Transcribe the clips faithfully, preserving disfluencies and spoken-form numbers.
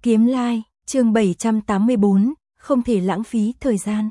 Kiếm Lai, chương bảy trăm tám mươi bốn, không thể lãng phí thời gian.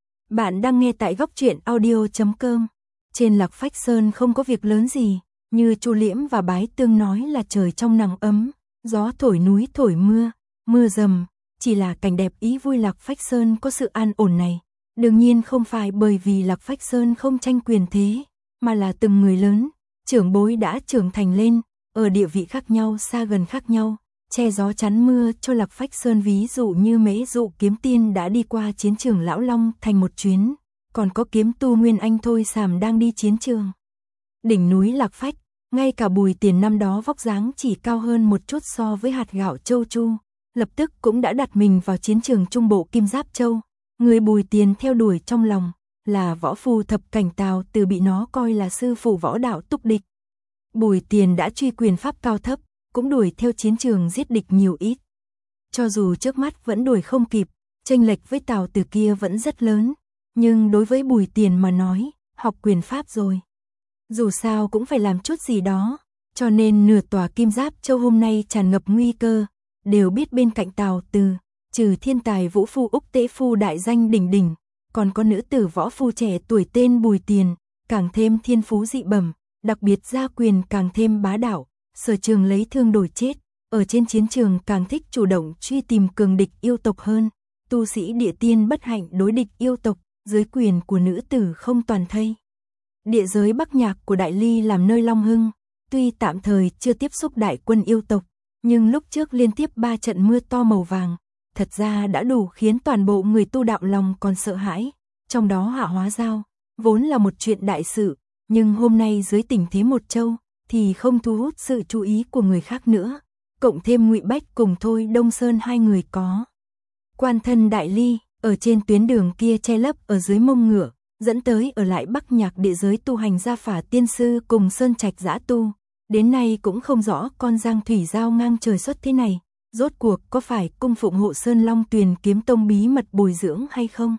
Bạn đang nghe tại góc truyện audio chấm com. Trên Lạc Phách Sơn không có việc lớn gì, như Chu Liễm và Bái Tương nói là trời trong nắng ấm, gió thổi núi thổi mưa, mưa rầm, chỉ là cảnh đẹp ý vui. Lạc Phách Sơn có sự an ổn này, đương nhiên không phải bởi vì Lạc Phách Sơn không tranh quyền thế, mà là từng người lớn, trưởng bối đã trưởng thành lên, ở địa vị khác nhau, xa gần khác nhau, che gió chắn mưa cho Lạc Phách Sơn. Ví dụ như Mễ Dụ Kiếm Tiên đã đi qua chiến trường Lão Long thành một chuyến, còn có kiếm tu Nguyên Anh Thôi Sàm đang đi chiến trường đỉnh núi Lạc Phách. Ngay cả Bùi Tiền năm đó vóc dáng chỉ cao hơn một chút so với hạt gạo Châu Chu, lập tức cũng đã đặt mình vào chiến trường Trung Bộ Kim Giáp Châu. Người Bùi Tiền theo đuổi trong lòng là võ phu thập cảnh Tào Từ, bị nó coi là sư phụ võ đạo túc địch. Bùi Tiền đã truy quyền pháp cao thấp, cũng đuổi theo chiến trường giết địch nhiều ít. Cho dù trước mắt vẫn đuổi không kịp, chênh lệch với Tào Từ kia vẫn rất lớn, nhưng đối với Bùi Tiền mà nói, học quyền pháp rồi, dù sao cũng phải làm chút gì đó, cho nên nửa tòa Kim Giáp Châu hôm nay tràn ngập nguy cơ. Đều biết bên cạnh Tào Từ, trừ thiên tài vũ phu Úc Tế Phu đại danh đỉnh đỉnh, còn có nữ tử võ phu trẻ tuổi tên Bùi Tiền, càng thêm thiên phú dị bẩm, đặc biệt gia quyền càng thêm bá đạo, sở trường lấy thương đổi chết, ở trên chiến trường càng thích chủ động truy tìm cường địch yêu tộc hơn. Tu sĩ địa tiên bất hạnh đối địch yêu tộc, dưới quyền của nữ tử không toàn thây. Địa giới Bắc Nhạc của Đại Ly làm nơi Long Hưng, tuy tạm thời chưa tiếp xúc đại quân yêu tộc, nhưng lúc trước liên tiếp ba trận mưa to màu vàng, thật ra đã đủ khiến toàn bộ người tu đạo lòng còn sợ hãi. Trong đó Hạ Hóa Giao, vốn là một chuyện đại sự, nhưng hôm nay dưới tình thế một châu, thì không thu hút sự chú ý của người khác nữa. Cộng thêm Ngụy Bách cùng Thôi Đông Sơn hai người có quan thân Đại Ly, ở trên tuyến đường kia che lấp ở dưới mông ngựa, dẫn tới ở lại Bắc Nhạc địa giới tu hành Gia Phả Tiên Sư cùng Sơn Trạch Dã Tu. Đến nay cũng không rõ con Giang Thủy Giao ngang trời xuất thế này, rốt cuộc có phải cung phụng hộ Sơn Long Tuyền kiếm tông bí mật bồi dưỡng hay không?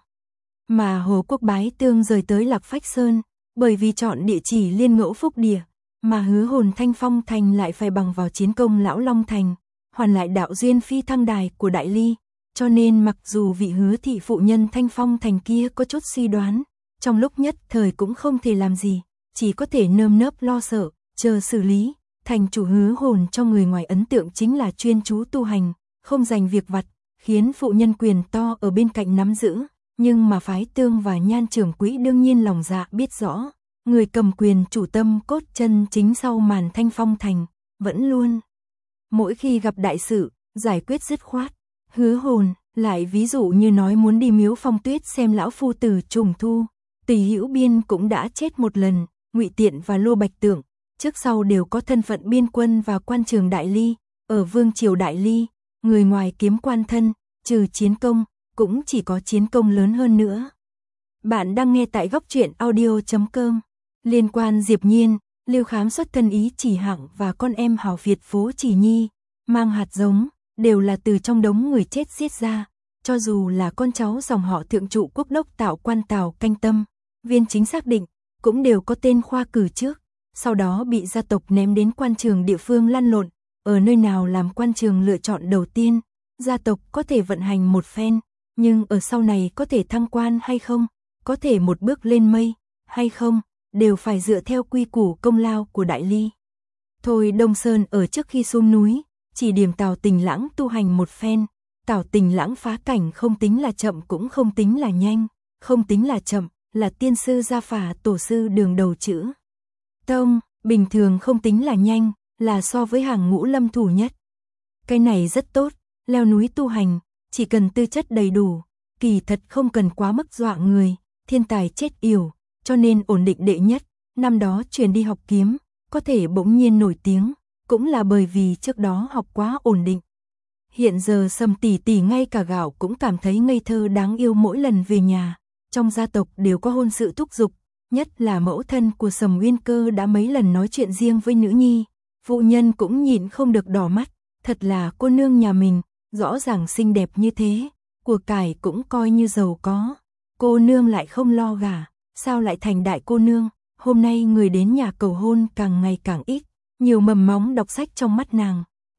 Mà Hồ Quốc Bái Tương rời tới Lạc Phách Sơn, bởi vì chọn địa chỉ Liên Ngẫu Phúc Địa, mà Hứa Hồn Thanh Phong Thành lại phải bằng vào chiến công Lão Long Thành, hoàn lại đạo duyên phi thăng đài của Đại Ly, cho nên mặc dù vị Hứa thị phụ nhân Thanh Phong Thành kia có chút suy đoán, trong lúc nhất thời cũng không thể làm gì, chỉ có thể nơm nớp lo sợ, chờ xử lý. Thành chủ Hứa Hồn cho người ngoài ấn tượng chính là chuyên chú tu hành, không dành việc vặt, khiến phụ nhân quyền to ở bên cạnh nắm giữ, nhưng mà Phái Tương và Nhan trưởng quỹ đương nhiên lòng dạ biết rõ, người cầm quyền chủ tâm cốt chân chính sau màn Thanh Phong Thành, vẫn luôn mỗi khi gặp đại sự, giải quyết dứt khoát. Hứa Hồn lại ví dụ như nói muốn đi Miếu Phong Tuyết xem lão phu tử trùng thu, Tỳ Hữu Biên cũng đã chết một lần, Ngụy Tiện và Lô Bạch Tượng trước sau đều có thân phận biên quân và quan trường Đại Ly, ở vương triều Đại Ly, người ngoài kiếm quan thân, trừ chiến công, cũng chỉ có chiến công lớn hơn nữa. Bạn đang nghe tại góc truyện audio chấm com. Liên quan Diệp Nhiên, Lưu Khám xuất thân Ý Chỉ Hạng và con em hào Việt Phố Chỉ Nhi, mang hạt giống, đều là từ trong đống người chết giết ra, cho dù là con cháu dòng họ thượng trụ quốc đốc Tạo Quan Tào Canh Tâm, viên chính xác định, cũng đều có tên khoa cử trước, sau đó bị gia tộc ném đến quan trường địa phương lăn lộn, ở nơi nào làm quan trường lựa chọn đầu tiên, gia tộc có thể vận hành một phen, nhưng ở sau này có thể thăng quan hay không, có thể một bước lên mây hay không, đều phải dựa theo quy củ công lao của Đại Ly. Thôi Đông Sơn ở trước khi xuống núi, chỉ điểm Tào Tình Lãng tu hành một phen. Tào Tình Lãng phá cảnh không tính là chậm cũng không tính là nhanh, không tính là chậm, là tiên sư Gia Phả tổ sư đường đầu chữ tông, bình thường không tính là nhanh, là so với hàng ngũ lâm thủ nhất. Cái này rất tốt, leo núi tu hành, chỉ cần tư chất đầy đủ, kỳ thật không cần quá mức dọa người, thiên tài chết yểu, cho nên ổn định đệ nhất. Năm đó truyền đi học kiếm, có thể bỗng nhiên nổi tiếng, cũng là bởi vì trước đó học quá ổn định. Hiện giờ Sầm tỷ tỷ ngay cả gạo cũng cảm thấy ngây thơ đáng yêu mỗi lần về nhà, trong gia tộc đều có hôn sự thúc giục, nhất là mẫu thân của Sầm Uyên Cơ đã mấy lần nói chuyện riêng với nữ nhi, phụ nhân cũng nhịn không được đỏ mắt, thật là cô nương nhà mình, rõ ràng xinh đẹp như thế, của cải cũng coi như giàu có, cô nương lại không lo gả, sao lại thành đại cô nương. Hôm nay người đến nhà cầu hôn càng ngày càng ít, nhiều mầm móng đọc sách trong mắt nàng,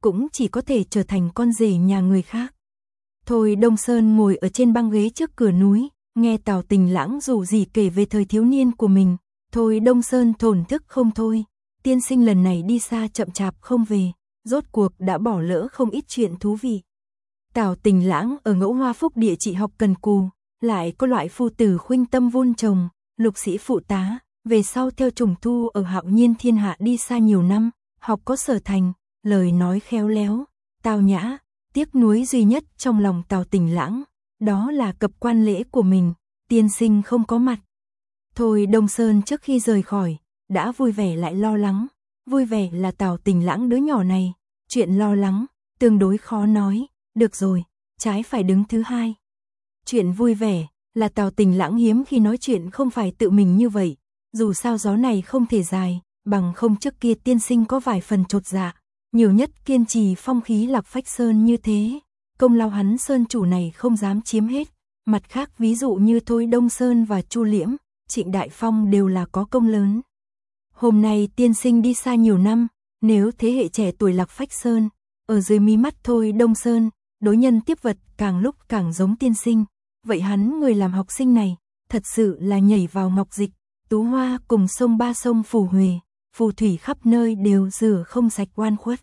cũng chỉ có thể trở thành con rể nhà người khác. Thôi Đông Sơn ngồi ở trên băng ghế trước cửa núi, nghe Tào Tình Lãng rủ rỉ kể về thời thiếu niên của mình. Thôi Đông Sơn thổn thức không thôi, tiên sinh lần này đi xa chậm chạp không về, rốt cuộc đã bỏ lỡ không ít chuyện thú vị. Tào Tình Lãng ở Ngẫu Hoa Phúc địa chỉ học cần cù, lại có loại phu tử khuynh tâm vun trồng, lục sĩ phụ tá, về sau theo trùng thu ở Hạo Nhiên Thiên Hạ đi xa nhiều năm, học có sở thành, lời nói khéo léo, tao nhã, tiếc nuối duy nhất trong lòng Tào Tình Lãng, đó là cập quan lễ của mình, tiên sinh không có mặt. Thôi Đông Sơn trước khi rời khỏi, đã vui vẻ lại lo lắng, vui vẻ là Tào Tình Lãng đứa nhỏ này, chuyện lo lắng, tương đối khó nói, được rồi, trái phải đứng thứ hai. Chuyện vui vẻ, là Tào Tình Lãng hiếm khi nói chuyện không phải tự mình như vậy, dù sao gió này không thể dài, bằng không trước kia tiên sinh có vài phần chột dạ, nhiều nhất kiên trì phong khí Lạc Phách Sơn như thế, công lao hắn Sơn chủ này không dám chiếm hết, mặt khác ví dụ như Thôi Đông Sơn và Chu Liễm, Trịnh Đại Phong đều là có công lớn. Hôm nay tiên sinh đi xa nhiều năm, nếu thế hệ trẻ tuổi Lạc Phách Sơn, ở dưới mí mắt Thôi Đông Sơn, đối nhân tiếp vật càng lúc càng giống tiên sinh, vậy hắn người làm học sinh này, thật sự là nhảy vào ngọc dịch, tú hoa cùng sông ba sông phù huề, phù thủy khắp nơi đều rửa không sạch oan khuất.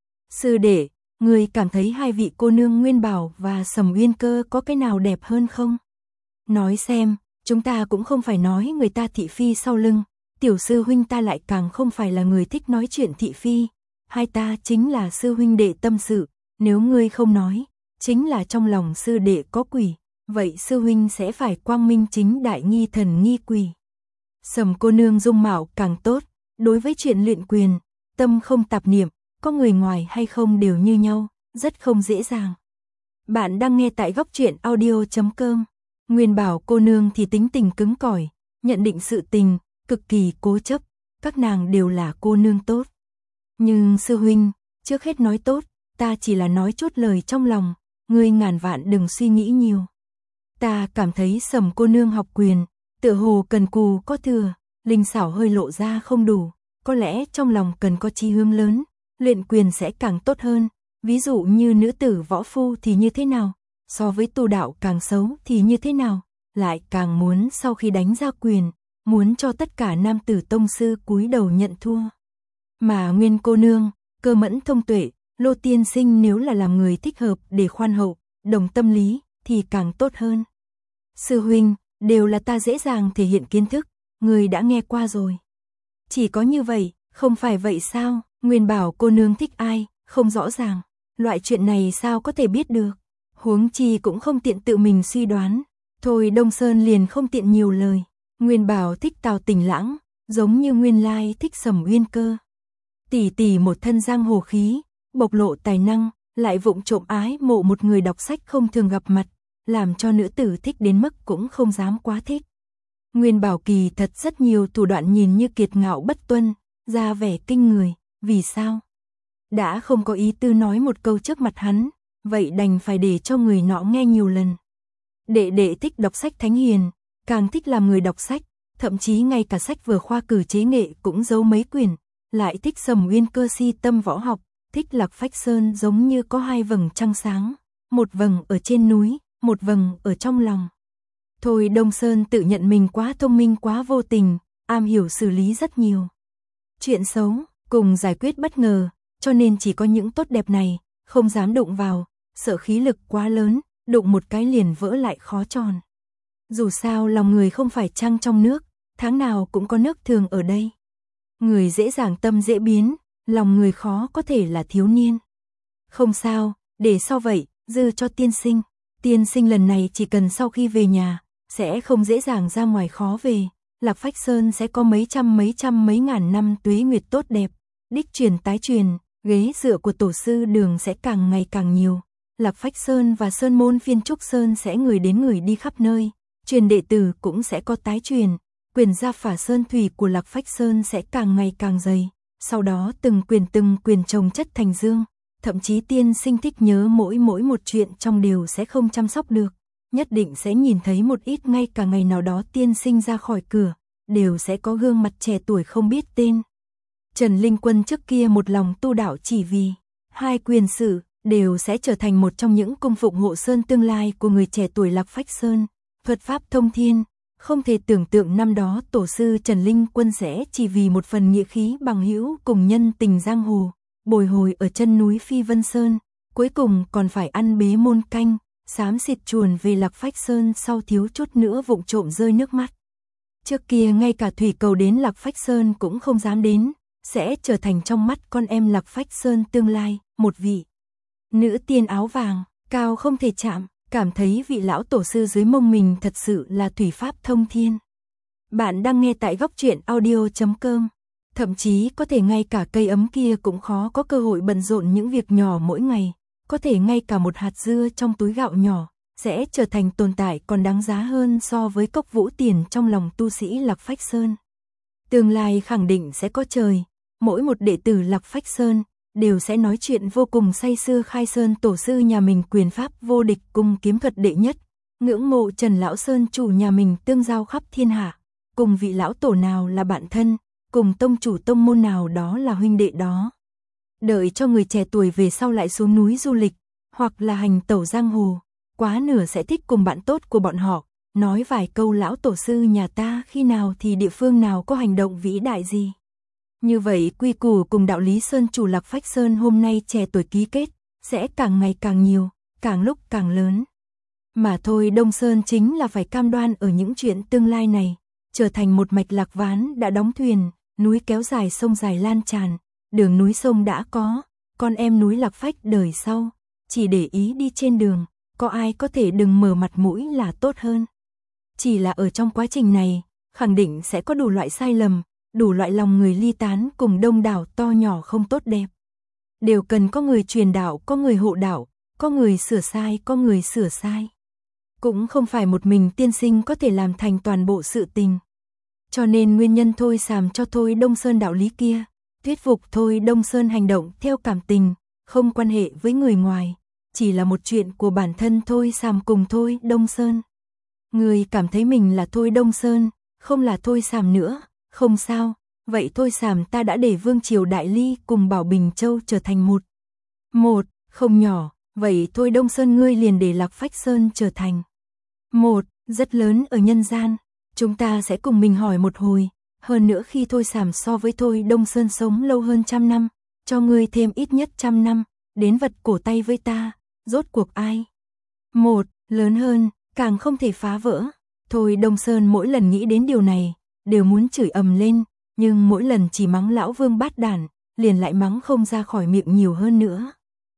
Sư đệ, người cảm thấy hai vị cô nương Nguyên Bảo và Sầm Uyên Cơ có cái nào đẹp hơn không? Nói xem, chúng ta cũng không phải nói người ta thị phi sau lưng, tiểu sư huynh ta lại càng không phải là người thích nói chuyện thị phi, hai ta chính là sư huynh đệ tâm sự, nếu ngươi không nói, chính là trong lòng sư đệ có quỷ, vậy sư huynh sẽ phải quang minh chính đại nghi thần nghi quỷ. Sầm cô nương dung mạo càng tốt, đối với chuyện luyện quyền, tâm không tạp niệm, có người ngoài hay không đều như nhau, rất không dễ dàng. Bạn đang nghe tại góc truyện audio chấm com. Nguyên Bảo cô nương thì tính tình cứng cỏi, nhận định sự tình, cực kỳ cố chấp, các nàng đều là cô nương tốt. Nhưng sư huynh, trước hết nói tốt, ta chỉ là nói chút lời trong lòng, ngươi ngàn vạn đừng suy nghĩ nhiều. Ta cảm thấy Sầm cô nương học quyền, tựa hồ cần cù có thừa, linh xảo hơi lộ ra không đủ, có lẽ trong lòng cần có chí hướng lớn, luyện quyền sẽ càng tốt hơn, ví dụ như nữ tử võ phu thì như thế nào, so với tu đạo càng xấu thì như thế nào, lại càng muốn sau khi đánh ra quyền, muốn cho tất cả nam tử tông sư cúi đầu nhận thua. Mà Nguyên cô nương, cơ mẫn thông tuệ, Lô tiên sinh nếu là làm người thích hợp để khoan hậu, đồng tâm lý, thì càng tốt hơn. Sư huynh, đều là ta dễ dàng thể hiện kiến thức, người đã nghe qua rồi. Chỉ có như vậy, không phải vậy sao? Nguyên Bảo cô nương thích ai, không rõ ràng, loại chuyện này sao có thể biết được, huống chi cũng không tiện tự mình suy đoán. Thôi Đông Sơn liền không tiện nhiều lời, Nguyên Bảo thích Tào Tình Lãng, giống như Nguyên Lai thích Sầm Uyên Cơ. Tỷ tỷ một thân giang hồ khí, bộc lộ tài năng, lại vụng trộm ái mộ một người đọc sách không thường gặp mặt, làm cho nữ tử thích đến mức cũng không dám quá thích. Nguyên Bảo kỳ thật rất nhiều thủ đoạn nhìn như kiệt ngạo bất tuân, ra vẻ kinh người, vì sao? Đã không có ý tư nói một câu trước mặt hắn, vậy đành phải để cho người nọ nghe nhiều lần. Đệ đệ thích đọc sách thánh hiền, càng thích làm người đọc sách, thậm chí ngay cả sách vừa khoa cử chế nghệ cũng giấu mấy quyển, lại thích Sầm Uyên Cơ si tâm võ học, thích Lạc Phách Sơn giống như có hai vầng trăng sáng, một vầng ở trên núi, một vầng ở trong lòng. Thôi Đông Sơn tự nhận mình quá thông minh quá vô tình, am hiểu xử lý rất nhiều chuyện xấu, cùng giải quyết bất ngờ, cho nên chỉ có những tốt đẹp này, không dám đụng vào, sợ khí lực quá lớn, đụng một cái liền vỡ lại khó tròn. Dù sao lòng người không phải trăng trong nước, tháng nào cũng có nước thường ở đây. Người dễ dàng tâm dễ biến, lòng người khó có thể là thiếu niên. Không sao, để sau vậy, dư cho tiên sinh. Tiên sinh lần này chỉ cần sau khi về nhà, sẽ không dễ dàng ra ngoài khó về. Lạc Phách Sơn sẽ có mấy trăm mấy trăm mấy ngàn năm tuế nguyệt tốt đẹp. Đích truyền tái truyền, ghế dựa của tổ sư đường sẽ càng ngày càng nhiều. Lạc Phách Sơn và Sơn môn Phiên Trúc Sơn sẽ người đến người đi khắp nơi. Truyền đệ tử cũng sẽ có tái truyền. Quyền gia phả sơn thủy của Lạc Phách Sơn sẽ càng ngày càng dày. Sau đó từng quyền từng quyền chồng chất thành dương. Thậm chí tiên sinh thích nhớ mỗi mỗi một chuyện trong đều sẽ không chăm sóc được. Nhất định sẽ nhìn thấy một ít ngay cả ngày nào đó tiên sinh ra khỏi cửa. Đều sẽ có gương mặt trẻ tuổi không biết tên. Trần Linh Quân trước kia một lòng tu đạo chỉ vì hai quyền sử, đều sẽ trở thành một trong những cung phụng hộ sơn tương lai của người trẻ tuổi Lạc Phách Sơn. Thuật pháp thông thiên, không thể tưởng tượng năm đó tổ sư Trần Linh Quân sẽ chỉ vì một phần nghĩa khí bằng hữu cùng nhân tình giang hồ, bồi hồi ở chân núi Phi Vân Sơn, cuối cùng còn phải ăn bế môn canh, xám xịt chuồn về Lạc Phách Sơn sau thiếu chút nữa vụng trộm rơi nước mắt. Trước kia ngay cả thủy cầu đến Lạc Phách Sơn cũng không dám đến, sẽ trở thành trong mắt con em Lạc Phách Sơn tương lai, một vị nữ tiên áo vàng, cao không thể chạm, cảm thấy vị lão tổ sư dưới mông mình thật sự là thủy pháp thông thiên. Bạn đang nghe tại góc truyện audio chấm com. Thậm chí có thể ngay cả cây ấm kia cũng khó có cơ hội bận rộn những việc nhỏ mỗi ngày, có thể ngay cả một hạt dưa trong túi gạo nhỏ sẽ trở thành tồn tại còn đáng giá hơn so với cốc vũ tiền trong lòng tu sĩ Lạc Phách Sơn. Tương lai khẳng định sẽ có trời, mỗi một đệ tử Lạc Phách Sơn đều sẽ nói chuyện vô cùng say sưa khai sơn tổ sư nhà mình quyền pháp vô địch cùng kiếm thuật đệ nhất, ngưỡng mộ Trần Lão Sơn chủ nhà mình tương giao khắp thiên hạ, cùng vị lão tổ nào là bạn thân, cùng tông chủ tông môn nào đó là huynh đệ đó. Đợi cho người trẻ tuổi về sau lại xuống núi du lịch, hoặc là hành tẩu giang hồ, quá nửa sẽ thích cùng bạn tốt của bọn họ, nói vài câu lão tổ sư nhà ta khi nào thì địa phương nào có hành động vĩ đại gì. Như vậy quy củ cùng đạo lý Sơn chủ Lạc Phách Sơn hôm nay trẻ tuổi ký kết, sẽ càng ngày càng nhiều, càng lúc càng lớn. Mà thôi Đông Sơn chính là phải cam đoan ở những chuyện tương lai này, trở thành một mạch lạc ván đã đóng thuyền, núi kéo dài sông dài lan tràn, đường núi sông đã có, con em núi Lạc Phách đời sau, chỉ để ý đi trên đường, có ai có thể đừng mở mặt mũi là tốt hơn. Chỉ là ở trong quá trình này, khẳng định sẽ có đủ loại sai lầm, đủ loại lòng người ly tán cùng đông đảo to nhỏ không tốt đẹp. Đều cần có người truyền đạo, có người hộ đạo, có người sửa sai, có người sửa sai. Cũng không phải một mình tiên sinh có thể làm thành toàn bộ sự tình. Cho nên nguyên nhân Thôi Sàm cho Thôi Đông Sơn đạo lý kia, thuyết phục Thôi Đông Sơn hành động theo cảm tình, không quan hệ với người ngoài, chỉ là một chuyện của bản thân Thôi Sàm cùng Thôi Đông Sơn. Người cảm thấy mình là Thôi Đông Sơn, không là Thôi Sàm nữa, không sao, vậy Thôi Sàm ta đã để Vương Triều Đại Ly cùng Bảo Bình Châu trở thành một. Một, không nhỏ, vậy Thôi Đông Sơn ngươi liền để Lạc Phách Sơn trở thành. Một, rất lớn ở nhân gian, chúng ta sẽ cùng mình hỏi một hồi, hơn nữa khi Thôi Sàm so với Thôi Đông Sơn sống lâu hơn trăm năm, cho ngươi thêm ít nhất trăm năm, đến vật cổ tay với ta, rốt cuộc ai? Một, lớn hơn, càng không thể phá vỡ. Thôi Đông Sơn mỗi lần nghĩ đến điều này, đều muốn chửi ầm lên, nhưng mỗi lần chỉ mắng lão Vương bát đản, liền lại mắng không ra khỏi miệng nhiều hơn nữa.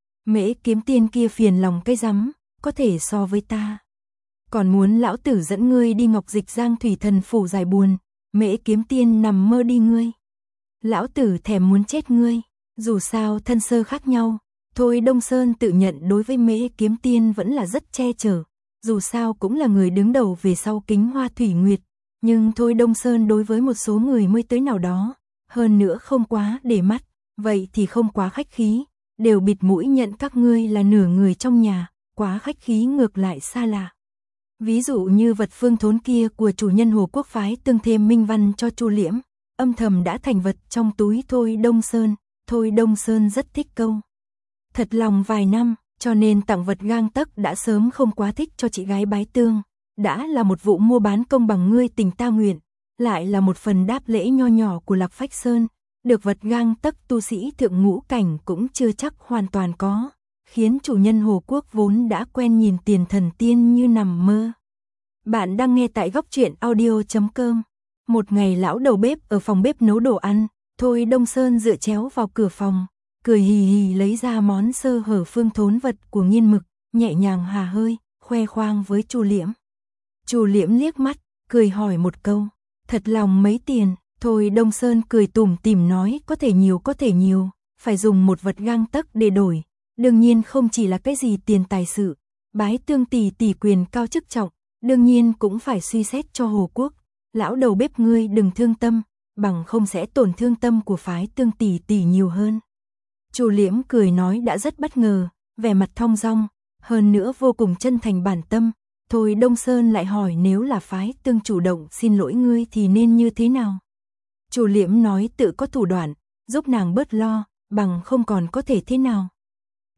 Mễ Kiếm Tiên kia phiền lòng cái rắm, có thể so với ta. Còn muốn lão tử dẫn ngươi đi Ngọc Dịch Giang Thủy Thần phủ giải buồn, Mễ Kiếm Tiên nằm mơ đi ngươi. Lão tử thèm muốn chết ngươi, dù sao thân sơ khác nhau, Thôi Đông Sơn tự nhận đối với Mễ Kiếm Tiên vẫn là rất che chở, dù sao cũng là người đứng đầu về sau Kính Hoa Thủy Nguyệt, nhưng Thôi Đông Sơn đối với một số người mới tới nào đó, hơn nữa không quá để mắt, vậy thì không quá khách khí, đều bịt mũi nhận các ngươi là nửa người trong nhà, quá khách khí ngược lại xa lạ. Ví dụ như vật phương thốn kia của chủ nhân Hồ Quốc phái tương thêm minh văn cho Chu Liễm, âm thầm đã thành vật trong túi Thôi Đông Sơn, Thôi Đông Sơn rất thích câu. Thật lòng vài năm, cho nên tặng vật gang tấc đã sớm không quá thích cho chị gái bái tương, đã là một vụ mua bán công bằng ngươi tình ta nguyện, lại là một phần đáp lễ nho nhỏ của Lạc Phách Sơn, được vật gang tấc tu sĩ thượng ngũ cảnh cũng chưa chắc hoàn toàn có, khiến chủ nhân Hồ Quốc vốn đã quen nhìn tiền thần tiên như nằm mơ. Bạn đang nghe tại góc truyện audio chấm com. Một ngày lão đầu bếp ở phòng bếp nấu đồ ăn, Thôi Đông Sơn dựa chéo vào cửa phòng, cười hì hì lấy ra món sơ hở phương thốn vật của Nghiên Mực, nhẹ nhàng hà hơi, khoe khoang với Chu Liễm. Chu Liễm liếc mắt, cười hỏi một câu, thật lòng mấy tiền? Thôi Đông Sơn cười tủm tỉm nói có thể nhiều có thể nhiều, phải dùng một vật gang tấc để đổi, đương nhiên không chỉ là cái gì tiền tài sự, bái tương tỷ tỷ quyền cao chức trọng, đương nhiên cũng phải suy xét cho Hồ Quốc, lão đầu bếp ngươi đừng thương tâm, bằng không sẽ tổn thương tâm của phái tương tỷ tỷ nhiều hơn. Chu Liễm cười nói đã rất bất ngờ, vẻ mặt thong dong, hơn nữa vô cùng chân thành bản tâm. Thôi Đông Sơn lại hỏi nếu là phái tương chủ động xin lỗi ngươi thì nên như thế nào? Chu Liễm nói tự có thủ đoạn, giúp nàng bớt lo, bằng không còn có thể thế nào.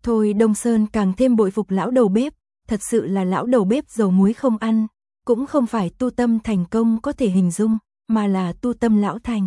Thôi Đông Sơn càng thêm bội phục lão đầu bếp, thật sự là lão đầu bếp dầu muối không ăn, cũng không phải tu tâm thành công có thể hình dung, mà là tu tâm lão thành.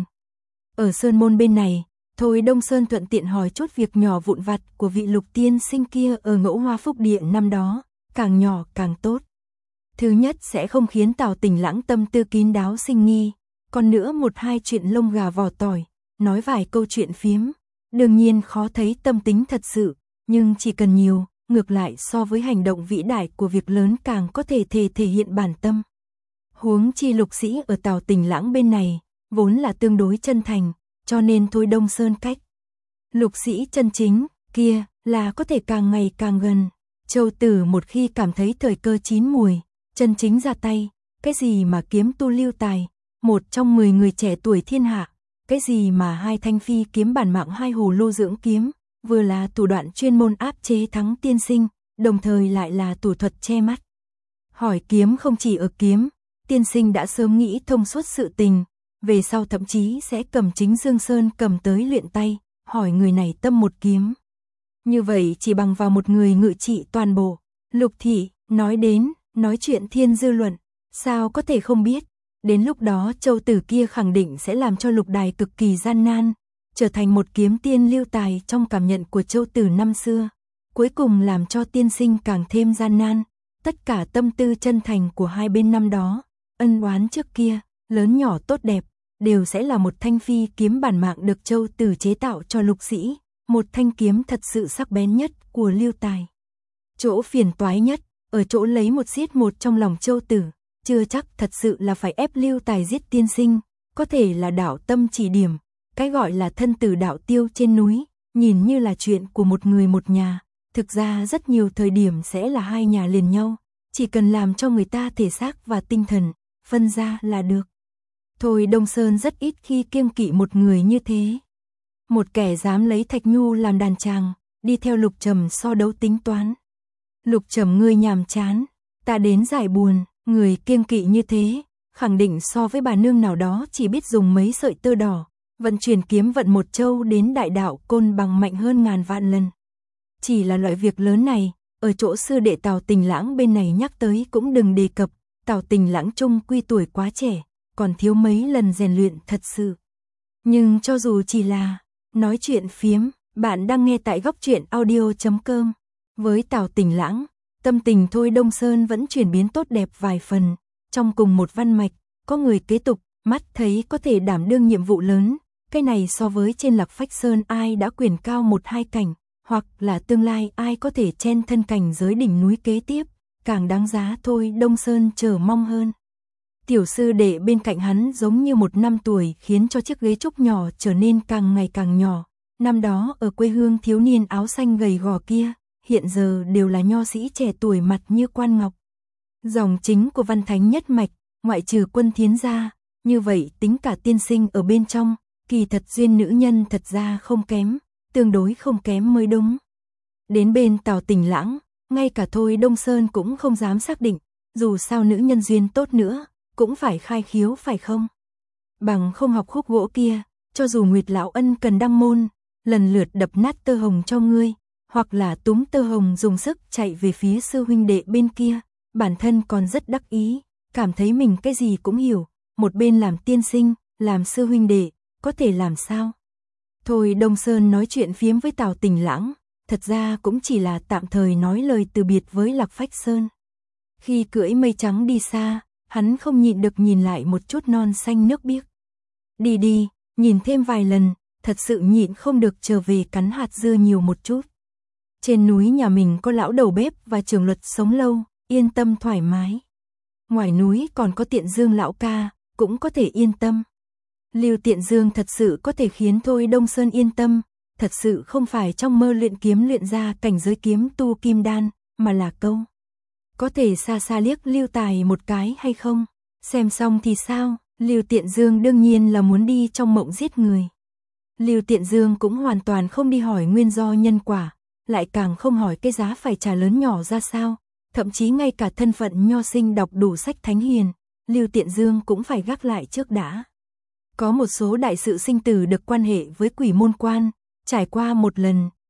Ở sơn môn bên này, Thôi Đông Sơn thuận tiện hỏi chút việc nhỏ vụn vặt của vị Lục tiên sinh kia ở Ngẫu Hoa Phúc Địa năm đó, càng nhỏ càng tốt. Thứ nhất sẽ không khiến Tào Tình Lãng tâm tư kín đáo sinh nghi, còn nữa một hai chuyện lông gà vỏ tỏi, nói vài câu chuyện phiếm, đương nhiên khó thấy tâm tính thật sự, nhưng chỉ cần nhiều, ngược lại so với hành động vĩ đại của việc lớn càng có thể thể thể hiện bản tâm. Huống chi Lục sĩ ở Tào Tình Lãng bên này, vốn là tương đối chân thành, cho nên Thôi Đông Sơn cách Lục sĩ chân chính kia là có thể càng ngày càng gần. Châu Tử một khi cảm thấy thời cơ chín mùi, chân chính ra tay, cái gì mà kiếm tu lưu tài, một trong mười người trẻ tuổi thiên hạ, cái gì mà hai thanh phi kiếm bản mạng hai hồ lô dưỡng kiếm, vừa là thủ đoạn chuyên môn áp chế thắng tiên sinh, đồng thời lại là thủ thuật che mắt. Hỏi kiếm không chỉ ở kiếm, tiên sinh đã sớm nghĩ thông suốt sự tình, về sau thậm chí sẽ cầm chính Dương Sơn cầm tới luyện tay, hỏi người này tâm một kiếm. Như vậy chỉ bằng vào một người ngự trị toàn bộ, Lục thị, nói đến, nói chuyện thiên dư luận, sao có thể không biết, đến lúc đó Châu Tử kia khẳng định sẽ làm cho Lục Đài cực kỳ gian nan, trở thành một kiếm tiên lưu tài trong cảm nhận của Châu Tử năm xưa, cuối cùng làm cho tiên sinh càng thêm gian nan, tất cả tâm tư chân thành của hai bên năm đó, ân oán trước kia, lớn nhỏ tốt đẹp, đều sẽ là một thanh phi kiếm bản mạng được Châu Tử chế tạo cho Lục sĩ, một thanh kiếm thật sự sắc bén nhất của lưu tài. Chỗ phiền toái nhất, ở chỗ lấy một giết một trong lòng Châu Tử, chưa chắc thật sự là phải ép lưu tài giết tiên sinh, có thể là đạo tâm chỉ điểm, cái gọi là thân tử đạo tiêu trên núi, nhìn như là chuyện của một người một nhà, thực ra rất nhiều thời điểm sẽ là hai nhà liền nhau, chỉ cần làm cho người ta thể xác và tinh thần phân ra là được. Thôi Đông Sơn rất ít khi kiêng kỵ một người như thế. Một kẻ dám lấy Thạch Nhu làm đàn tràng, đi theo Lục Trầm so đấu tính toán. Lục Trầm ngươi nhàm chán, ta đến giải buồn, người kiêng kỵ như thế, khẳng định so với bà nương nào đó chỉ biết dùng mấy sợi tơ đỏ, vận chuyển kiếm vận một châu đến đại đạo Côn Bằng mạnh hơn ngàn vạn lần. Chỉ là loại việc lớn này, ở chỗ sư đệ Tào Tình Lãng bên này nhắc tới cũng đừng đề cập, Tào Tình Lãng trung quy tuổi quá trẻ, còn thiếu mấy lần rèn luyện thật sự. Nhưng cho dù chỉ là nói chuyện phiếm, bạn đang nghe tại góc truyện audio chấm com. Với Tào Tình Lãng, tâm tình Thôi Đông Sơn vẫn chuyển biến tốt đẹp vài phần, trong cùng một văn mạch, có người kế tục, mắt thấy có thể đảm đương nhiệm vụ lớn, cái này so với trên Lạc Phách Sơn ai đã quyền cao một hai cảnh, hoặc là tương lai ai có thể chen thân cảnh giới đỉnh núi kế tiếp, càng đáng giá Thôi Đông Sơn chờ mong hơn. Tiểu sư đệ bên cạnh hắn giống như một năm tuổi khiến cho chiếc ghế trúc nhỏ trở nên càng ngày càng nhỏ. Năm đó ở quê hương thiếu niên áo xanh gầy gò kia, hiện giờ đều là nho sĩ trẻ tuổi mặt như quan ngọc. Dòng chính của Văn Thánh nhất mạch, ngoại trừ Quân Thiến ra, như vậy tính cả tiên sinh ở bên trong, kỳ thật duyên nữ nhân thật ra không kém, tương đối không kém mới đúng. Đến bên Tào Tình Lãng, ngay cả Thôi Đông Sơn cũng không dám xác định, dù sao nữ nhân duyên tốt nữa, cũng phải khai khiếu phải không? Bằng không học khúc gỗ kia, cho dù Nguyệt Lão Ân cần đăng môn, lần lượt đập nát tơ hồng cho ngươi, hoặc là túm tơ hồng dùng sức chạy về phía sư huynh đệ bên kia, bản thân còn rất đắc ý, cảm thấy mình cái gì cũng hiểu, một bên làm tiên sinh, làm sư huynh đệ, có thể làm sao? Thôi Đông Sơn nói chuyện phiếm với Tào Tình Lãng, thật ra cũng chỉ là tạm thời nói lời từ biệt với Lạc Phách Sơn. Khi cưỡi mây trắng đi xa, hắn không nhịn được nhìn lại một chút non xanh nước biếc. Đi đi, nhìn thêm vài lần, thật sự nhịn không được trở về cắn hạt dưa nhiều một chút. Trên núi nhà mình có lão đầu bếp và Trường Luật sống lâu, yên tâm thoải mái. Ngoài núi còn có Tiện Dương lão ca, cũng có thể yên tâm. Lưu Tiện Dương thật sự có thể khiến Thôi Đông Sơn yên tâm, thật sự không phải trong mơ luyện kiếm luyện ra cảnh giới kiếm tu kim đan, mà là câu. Có thể xa xa liếc Lưu Tài một cái hay không? Xem xong thì sao? Lưu Tiện Dương đương nhiên là muốn đi trong mộng giết người. Lưu Tiện Dương cũng hoàn toàn không đi hỏi nguyên do nhân quả, lại càng không hỏi cái giá phải trả lớn nhỏ ra sao, thậm chí ngay cả thân phận nho sinh đọc đủ sách thánh hiền, Lưu Tiện Dương cũng phải gác lại trước đã. Có một số đại sự sinh tử được quan hệ với quỷ môn quan, trải qua một lần,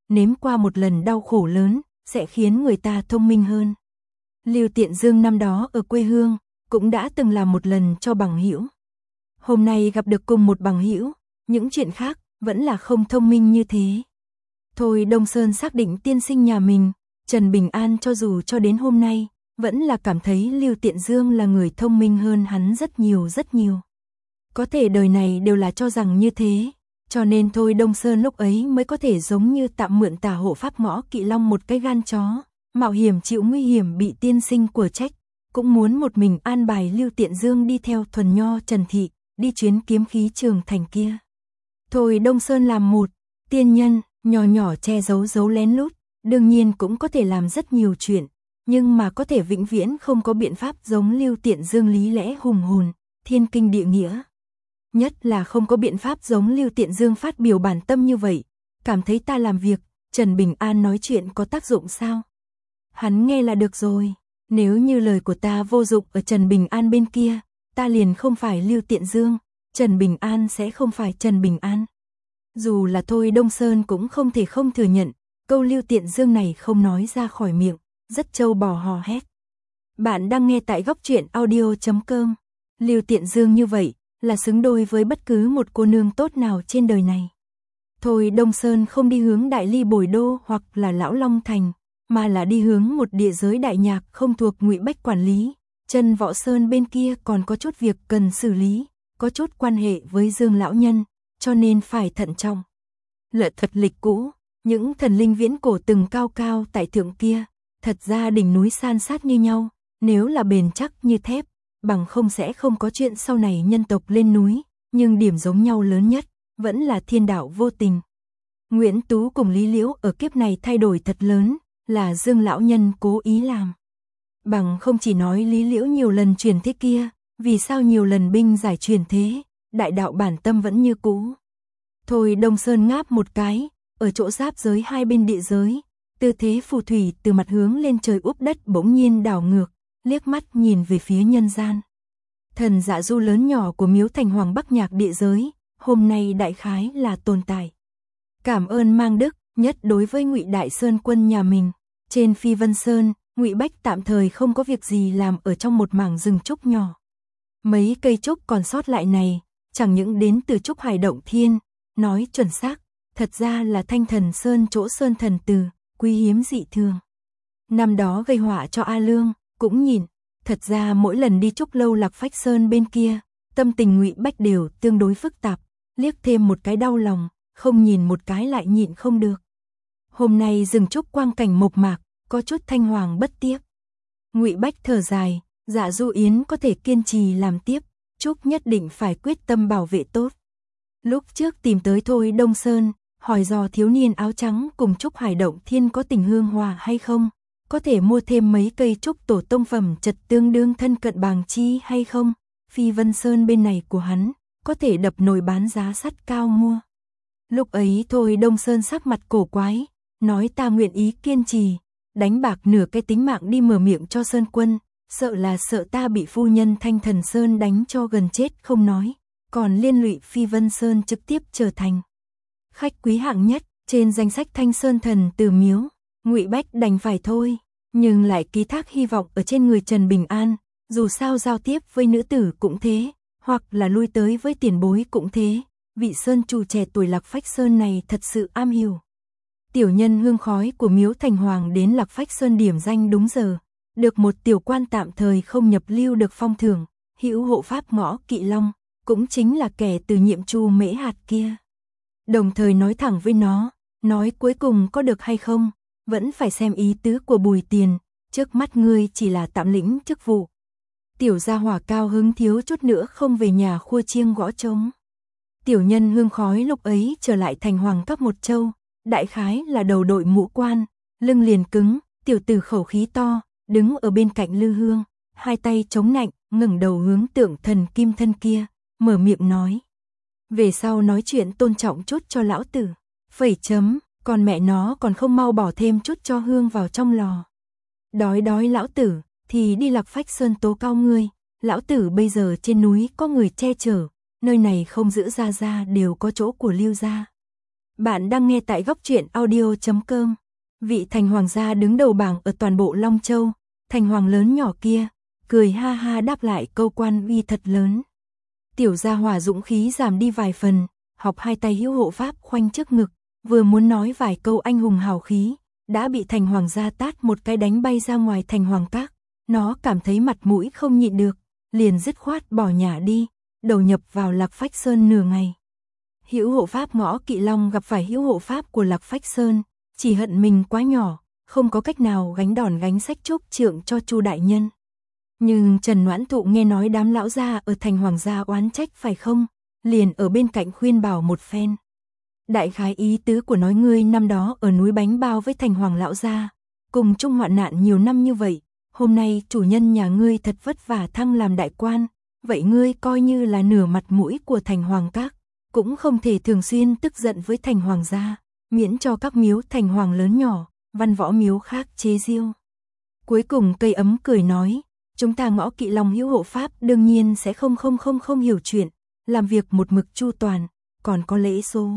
nếm qua một lần đau khổ lớn, sẽ khiến người ta thông minh hơn. Lưu Tiện Dương năm đó ở quê hương, cũng đã từng làm một lần cho bằng hữu. Hôm nay gặp được cùng một bằng hữu, những chuyện khác, vẫn là không thông minh như thế. Thôi Đông Sơn xác định tiên sinh nhà mình, Trần Bình An cho dù cho đến hôm nay, vẫn là cảm thấy Lưu Tiện Dương là người thông minh hơn hắn rất nhiều rất nhiều. Có thể đời này đều là cho rằng như thế, cho nên thôi Đông Sơn lúc ấy mới có thể giống như tạm mượn tà hộ pháp Ngõ Kỵ Long một cái gan chó, mạo hiểm chịu nguy hiểm bị tiên sinh của trách, cũng muốn một mình an bài Lưu Tiện Dương đi theo thuần nho Trần Thị, đi chuyến kiếm khí trường thành kia. Thôi Đông Sơn làm một tiên nhân, nhỏ nhỏ che giấu giấu lén lút, đương nhiên cũng có thể làm rất nhiều chuyện, nhưng mà có thể vĩnh viễn không có biện pháp giống Lưu Tiện Dương lý lẽ hùng hồn, thiên kinh địa nghĩa. Nhất là không có biện pháp giống Lưu Tiện Dương phát biểu bản tâm như vậy, cảm thấy ta làm việc, Trần Bình An nói chuyện có tác dụng sao? Hắn nghe là được rồi, nếu như lời của ta vô dụng ở Trần Bình An bên kia, ta liền không phải Lưu Tiện Dương, Trần Bình An sẽ không phải Trần Bình An. Dù là thôi Đông Sơn cũng không thể không thừa nhận, câu Lưu Tiện Dương này không nói ra khỏi miệng, rất trâu bò hò hét. Bạn đang nghe tại góc truyện audio chấm com. Lưu Tiện Dương như vậy, là xứng đôi với bất cứ một cô nương tốt nào trên đời này. Thôi Đông Sơn không đi hướng Đại Ly Bồi Đô hoặc là Lão Long Thành, mà là đi hướng một địa giới đại nhạc không thuộc Ngụy Bách quản lý. Trần Võ Sơn bên kia còn có chút việc cần xử lý, có chút quan hệ với Dương lão nhân, cho nên phải thận trọng. Lệ thật lịch cũ, những thần linh viễn cổ từng cao cao tại thượng kia, thật ra đỉnh núi san sát như nhau, nếu là bền chắc như thép, bằng không sẽ không có chuyện sau này nhân tộc lên núi, nhưng điểm giống nhau lớn nhất, vẫn là thiên đạo vô tình. Nguyễn Tú cùng Lý Liễu ở kiếp này thay đổi thật lớn, là Dương lão nhân cố ý làm. Bằng không chỉ nói Lý Liễu nhiều lần truyền thế kia, vì sao nhiều lần binh giải truyền thế, đại đạo bản tâm vẫn như cũ. Thôi Đông Sơn ngáp một cái, ở chỗ giáp giới hai bên địa giới, tư thế phù thủy từ mặt hướng lên trời úp đất bỗng nhiên đảo ngược, liếc mắt nhìn về phía nhân gian. Thần dạ du lớn nhỏ của Miếu Thành Hoàng Bắc Nhạc địa giới, hôm nay đại khái là tồn tại. Cảm ơn mang đức, nhất đối với Ngụy Đại Sơn quân nhà mình. Trên Phi Vân Sơn, Ngụy Bách tạm thời không có việc gì làm ở trong một mảng rừng trúc nhỏ. Mấy cây trúc còn sót lại này, chẳng những đến từ trúc Hải Động Thiên, nói chuẩn xác, thật ra là Thanh Thần Sơn chỗ Sơn Thần Từ, quý hiếm dị thường. Năm đó gây họa cho A Lương, cũng nhìn, thật ra mỗi lần đi trúc lâu Lạc Phách Sơn bên kia, tâm tình Ngụy Bách đều tương đối phức tạp, liếc thêm một cái đau lòng, không nhìn một cái lại nhịn không được. Hôm nay rừng trúc quang cảnh mộc mạc, có chút thanh hoàng bất tiếc. Ngụy Bách thở dài, Dạ Du Yến có thể kiên trì làm tiếp, trúc nhất định phải quyết tâm bảo vệ tốt. Lúc trước tìm tới thôi Đông Sơn, hỏi dò thiếu niên áo trắng cùng trúc Hải Động Thiên có tình hương hòa hay không, có thể mua thêm mấy cây trúc tổ tông phẩm chật tương đương thân cận bàng chi hay không, Phi Vân Sơn bên này của hắn, có thể đập nồi bán giá sắt cao mua. Lúc ấy thôi Đông Sơn sắc mặt cổ quái, nói ta nguyện ý kiên trì, đánh bạc nửa cái tính mạng đi mở miệng cho Sơn quân, sợ là sợ ta bị phu nhân Thanh Thần Sơn đánh cho gần chết không nói, còn liên lụy Phi Vân Sơn trực tiếp trở thành khách quý hạng nhất trên danh sách Thanh Sơn Thần Từ Miếu. Ngụy Bách đành phải thôi, nhưng lại ký thác hy vọng ở trên người Trần Bình An, dù sao giao tiếp với nữ tử cũng thế, hoặc là lui tới với tiền bối cũng thế, vị sơn chủ trẻ tuổi Lạc Phách Sơn này thật sự am hiểu. Tiểu nhân hương khói của Miếu Thành Hoàng đến Lạc Phách Sơn điểm danh đúng giờ, được một tiểu quan tạm thời không nhập lưu được phong thưởng, hữu hộ pháp Ngõ Kỵ Long, cũng chính là kẻ từ nhiệm Chu Mễ Hạt kia. Đồng thời nói thẳng với nó, nói cuối cùng có được hay không, vẫn phải xem ý tứ của Bùi Tiền, trước mắt ngươi chỉ là tạm lĩnh chức vụ. Tiểu gia hỏa cao hứng thiếu chút nữa không về nhà khua chiêng gõ trống. Tiểu nhân hương khói lúc ấy trở lại thành Hoàng Các một châu, đại khái là đầu đội mũ quan, lưng liền cứng, tiểu tử khẩu khí to, đứng ở bên cạnh Lư Hương, hai tay chống nạnh, ngẩng đầu hướng tượng thần kim thân kia, mở miệng nói. Về sau nói chuyện tôn trọng chút cho lão tử, phẩy chấm, còn mẹ nó còn không mau bỏ thêm chút cho hương vào trong lò. Đói đói lão tử, thì đi Lạc Phách Sơn tố cao ngươi, lão tử bây giờ trên núi có người che chở, nơi này không giữ ra ra đều có chỗ của Lưu gia. Bạn đang nghe tại góc truyện audio chấm com. Vị thành hoàng gia đứng đầu bảng ở toàn bộ Long Châu, thành hoàng lớn nhỏ kia, cười ha ha đáp lại câu quan uy thật lớn. Tiểu gia hỏa dũng khí giảm đi vài phần, học hai tay hữu hộ pháp khoanh trước ngực, vừa muốn nói vài câu anh hùng hào khí, đã bị thành hoàng gia tát một cái đánh bay ra ngoài thành hoàng các. Nó cảm thấy mặt mũi không nhịn được, liền dứt khoát bỏ nhà đi, đầu nhập vào Lạc Phách Sơn nửa ngày. Hữu hộ pháp Ngõ Kỵ Long gặp phải hữu hộ pháp của Lạc Phách Sơn, chỉ hận mình quá nhỏ, không có cách nào gánh đòn gánh sách chúc trượng cho Chu đại nhân. Nhưng Trần Noãn Thụ nghe nói đám lão gia ở thành hoàng gia oán trách phải không, liền ở bên cạnh khuyên bảo một phen. Đại khái ý tứ của nói ngươi năm đó ở núi Bánh Bao với thành hoàng lão gia, cùng chung hoạn nạn nhiều năm như vậy, hôm nay chủ nhân nhà ngươi thật vất vả thăng làm đại quan, vậy ngươi coi như là nửa mặt mũi của thành hoàng các, cũng không thể thường xuyên tức giận với thành hoàng gia, miễn cho các miếu thành hoàng lớn nhỏ, văn võ miếu khác chế giễu. Cuối cùng cây ấm cười nói, chúng ta Ngõ Kỵ Long hữu hộ pháp đương nhiên sẽ không không không không hiểu chuyện, làm việc một mực chu toàn, còn có lễ số.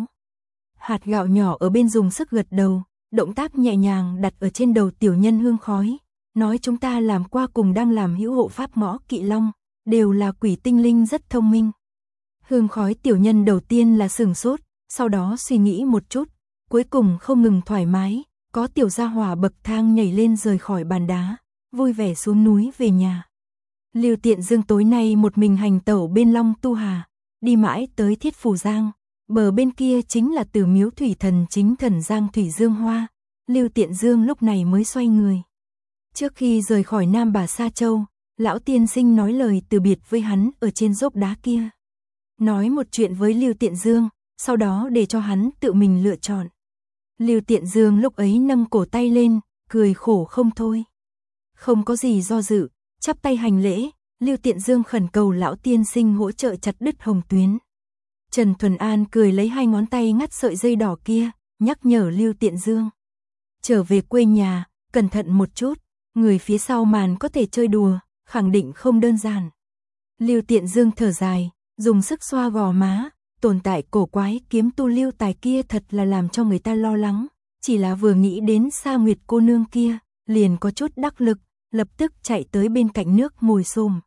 Hạt gạo nhỏ ở bên dùng sức gật đầu, động tác nhẹ nhàng đặt ở trên đầu tiểu nhân hương khói, nói chúng ta làm qua cùng đang làm hữu hộ pháp Ngõ Kỵ Long, đều là quỷ tinh linh rất thông minh. Hương khói tiểu nhân đầu tiên là sửng sốt, sau đó suy nghĩ một chút, cuối cùng không ngừng thoải mái, có tiểu gia hỏa bậc thang nhảy lên rời khỏi bàn đá, vui vẻ xuống núi về nhà. Lưu Tiện Dương tối nay một mình hành tẩu bên Long Tu Hà, đi mãi tới Thiết Phủ Giang, bờ bên kia chính là Tử Miếu thủy thần chính thần Giang Thủy Dương Hoa. Lưu Tiện Dương lúc này mới xoay người. Trước khi rời khỏi Nam Bà Sa Châu, lão tiên sinh nói lời từ biệt với hắn ở trên dốc đá kia. Nói một chuyện với Lưu Tiện Dương, sau đó để cho hắn tự mình lựa chọn. Lưu Tiện Dương lúc ấy nâng cổ tay lên, cười khổ không thôi. Không có gì do dự, chắp tay hành lễ, Lưu Tiện Dương khẩn cầu lão tiên sinh hỗ trợ chặt đứt hồng tuyến. Trần Thuần An cười lấy hai ngón tay ngắt sợi dây đỏ kia, nhắc nhở Lưu Tiện Dương. Trở về quê nhà, cẩn thận một chút, người phía sau màn có thể chơi đùa, khẳng định không đơn giản. Lưu Tiện Dương thở dài, dùng sức xoa gò má, tồn tại cổ quái kiếm tu Lưu Tài kia thật là làm cho người ta lo lắng, chỉ là vừa nghĩ đến Sa Nguyệt cô nương kia, liền có chút đắc lực, lập tức chạy tới bên cạnh nước ngồi xổm.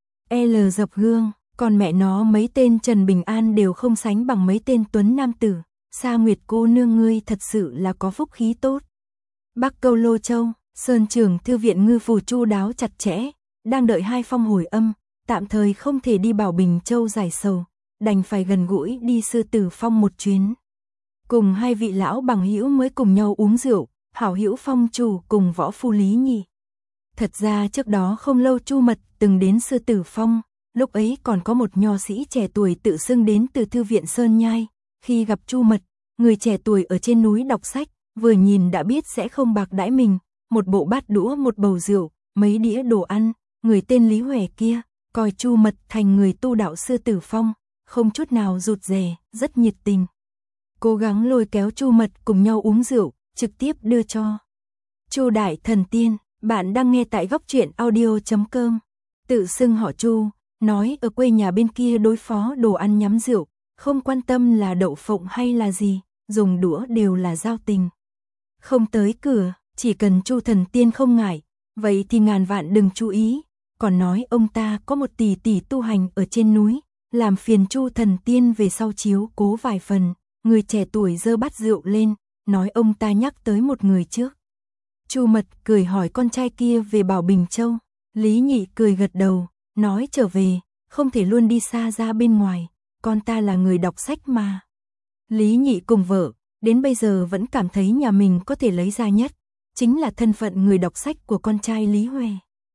L dập gương, còn mẹ nó mấy tên Trần Bình An đều không sánh bằng mấy tên tuấn nam tử, Sa Nguyệt cô nương ngươi thật sự là có phúc khí tốt. Bắc Câu Lô Châu, Sơn Trường thư viện ngư phù chu đáo chặt chẽ, đang đợi hai phong hồi âm, tạm thời không thể đi Bảo Bình Châu giải sầu, đành phải gần gũi đi Sư Tử Phong một chuyến. Cùng hai vị lão bằng hữu mới cùng nhau uống rượu, hảo hữu Phong chủ cùng võ phu Lý Nhị. Thật ra trước đó không lâu Chu Mật từng đến Sư Tử Phong, lúc ấy còn có một nho sĩ trẻ tuổi tự xưng đến từ thư viện Sơn Nhai, khi gặp Chu Mật, người trẻ tuổi ở trên núi đọc sách, vừa nhìn đã biết sẽ không bạc đãi mình, một bộ bát đũa một bầu rượu, mấy đĩa đồ ăn, người tên Lý Huệ kia, coi Chu Mật thành người tu đạo Sư Tử Phong, không chút nào rụt rè, rất nhiệt tình. Cố gắng lôi kéo Chu Mật cùng nhau uống rượu, trực tiếp đưa cho Chu Đại Thần Tiên. Bạn đang nghe tại góc truyện audio chấm com. Tự xưng họ Chu, nói ở quê nhà bên kia đối phó đồ ăn nhắm rượu, không quan tâm là đậu phộng hay là gì, dùng đũa đều là giao tình. Không tới cửa, chỉ cần Chu Thần Tiên không ngại, vậy thì ngàn vạn đừng chú ý. Còn nói ông ta có một tỷ tỷ tu hành ở trên núi, làm phiền Chu Thần Tiên về sau chiếu cố vài phần. Người trẻ tuổi giơ bát rượu lên, nói ông ta nhắc tới một người trước. Chu Mật cười hỏi con trai kia về Bảo Bình Châu, Lý Nhị cười gật đầu, nói trở về, không thể luôn đi xa ra bên ngoài, con ta là người đọc sách mà. Lý Nhị cùng vợ, đến bây giờ vẫn cảm thấy nhà mình có thể lấy ra nhất, chính là thân phận người đọc sách của con trai Lý Huệ.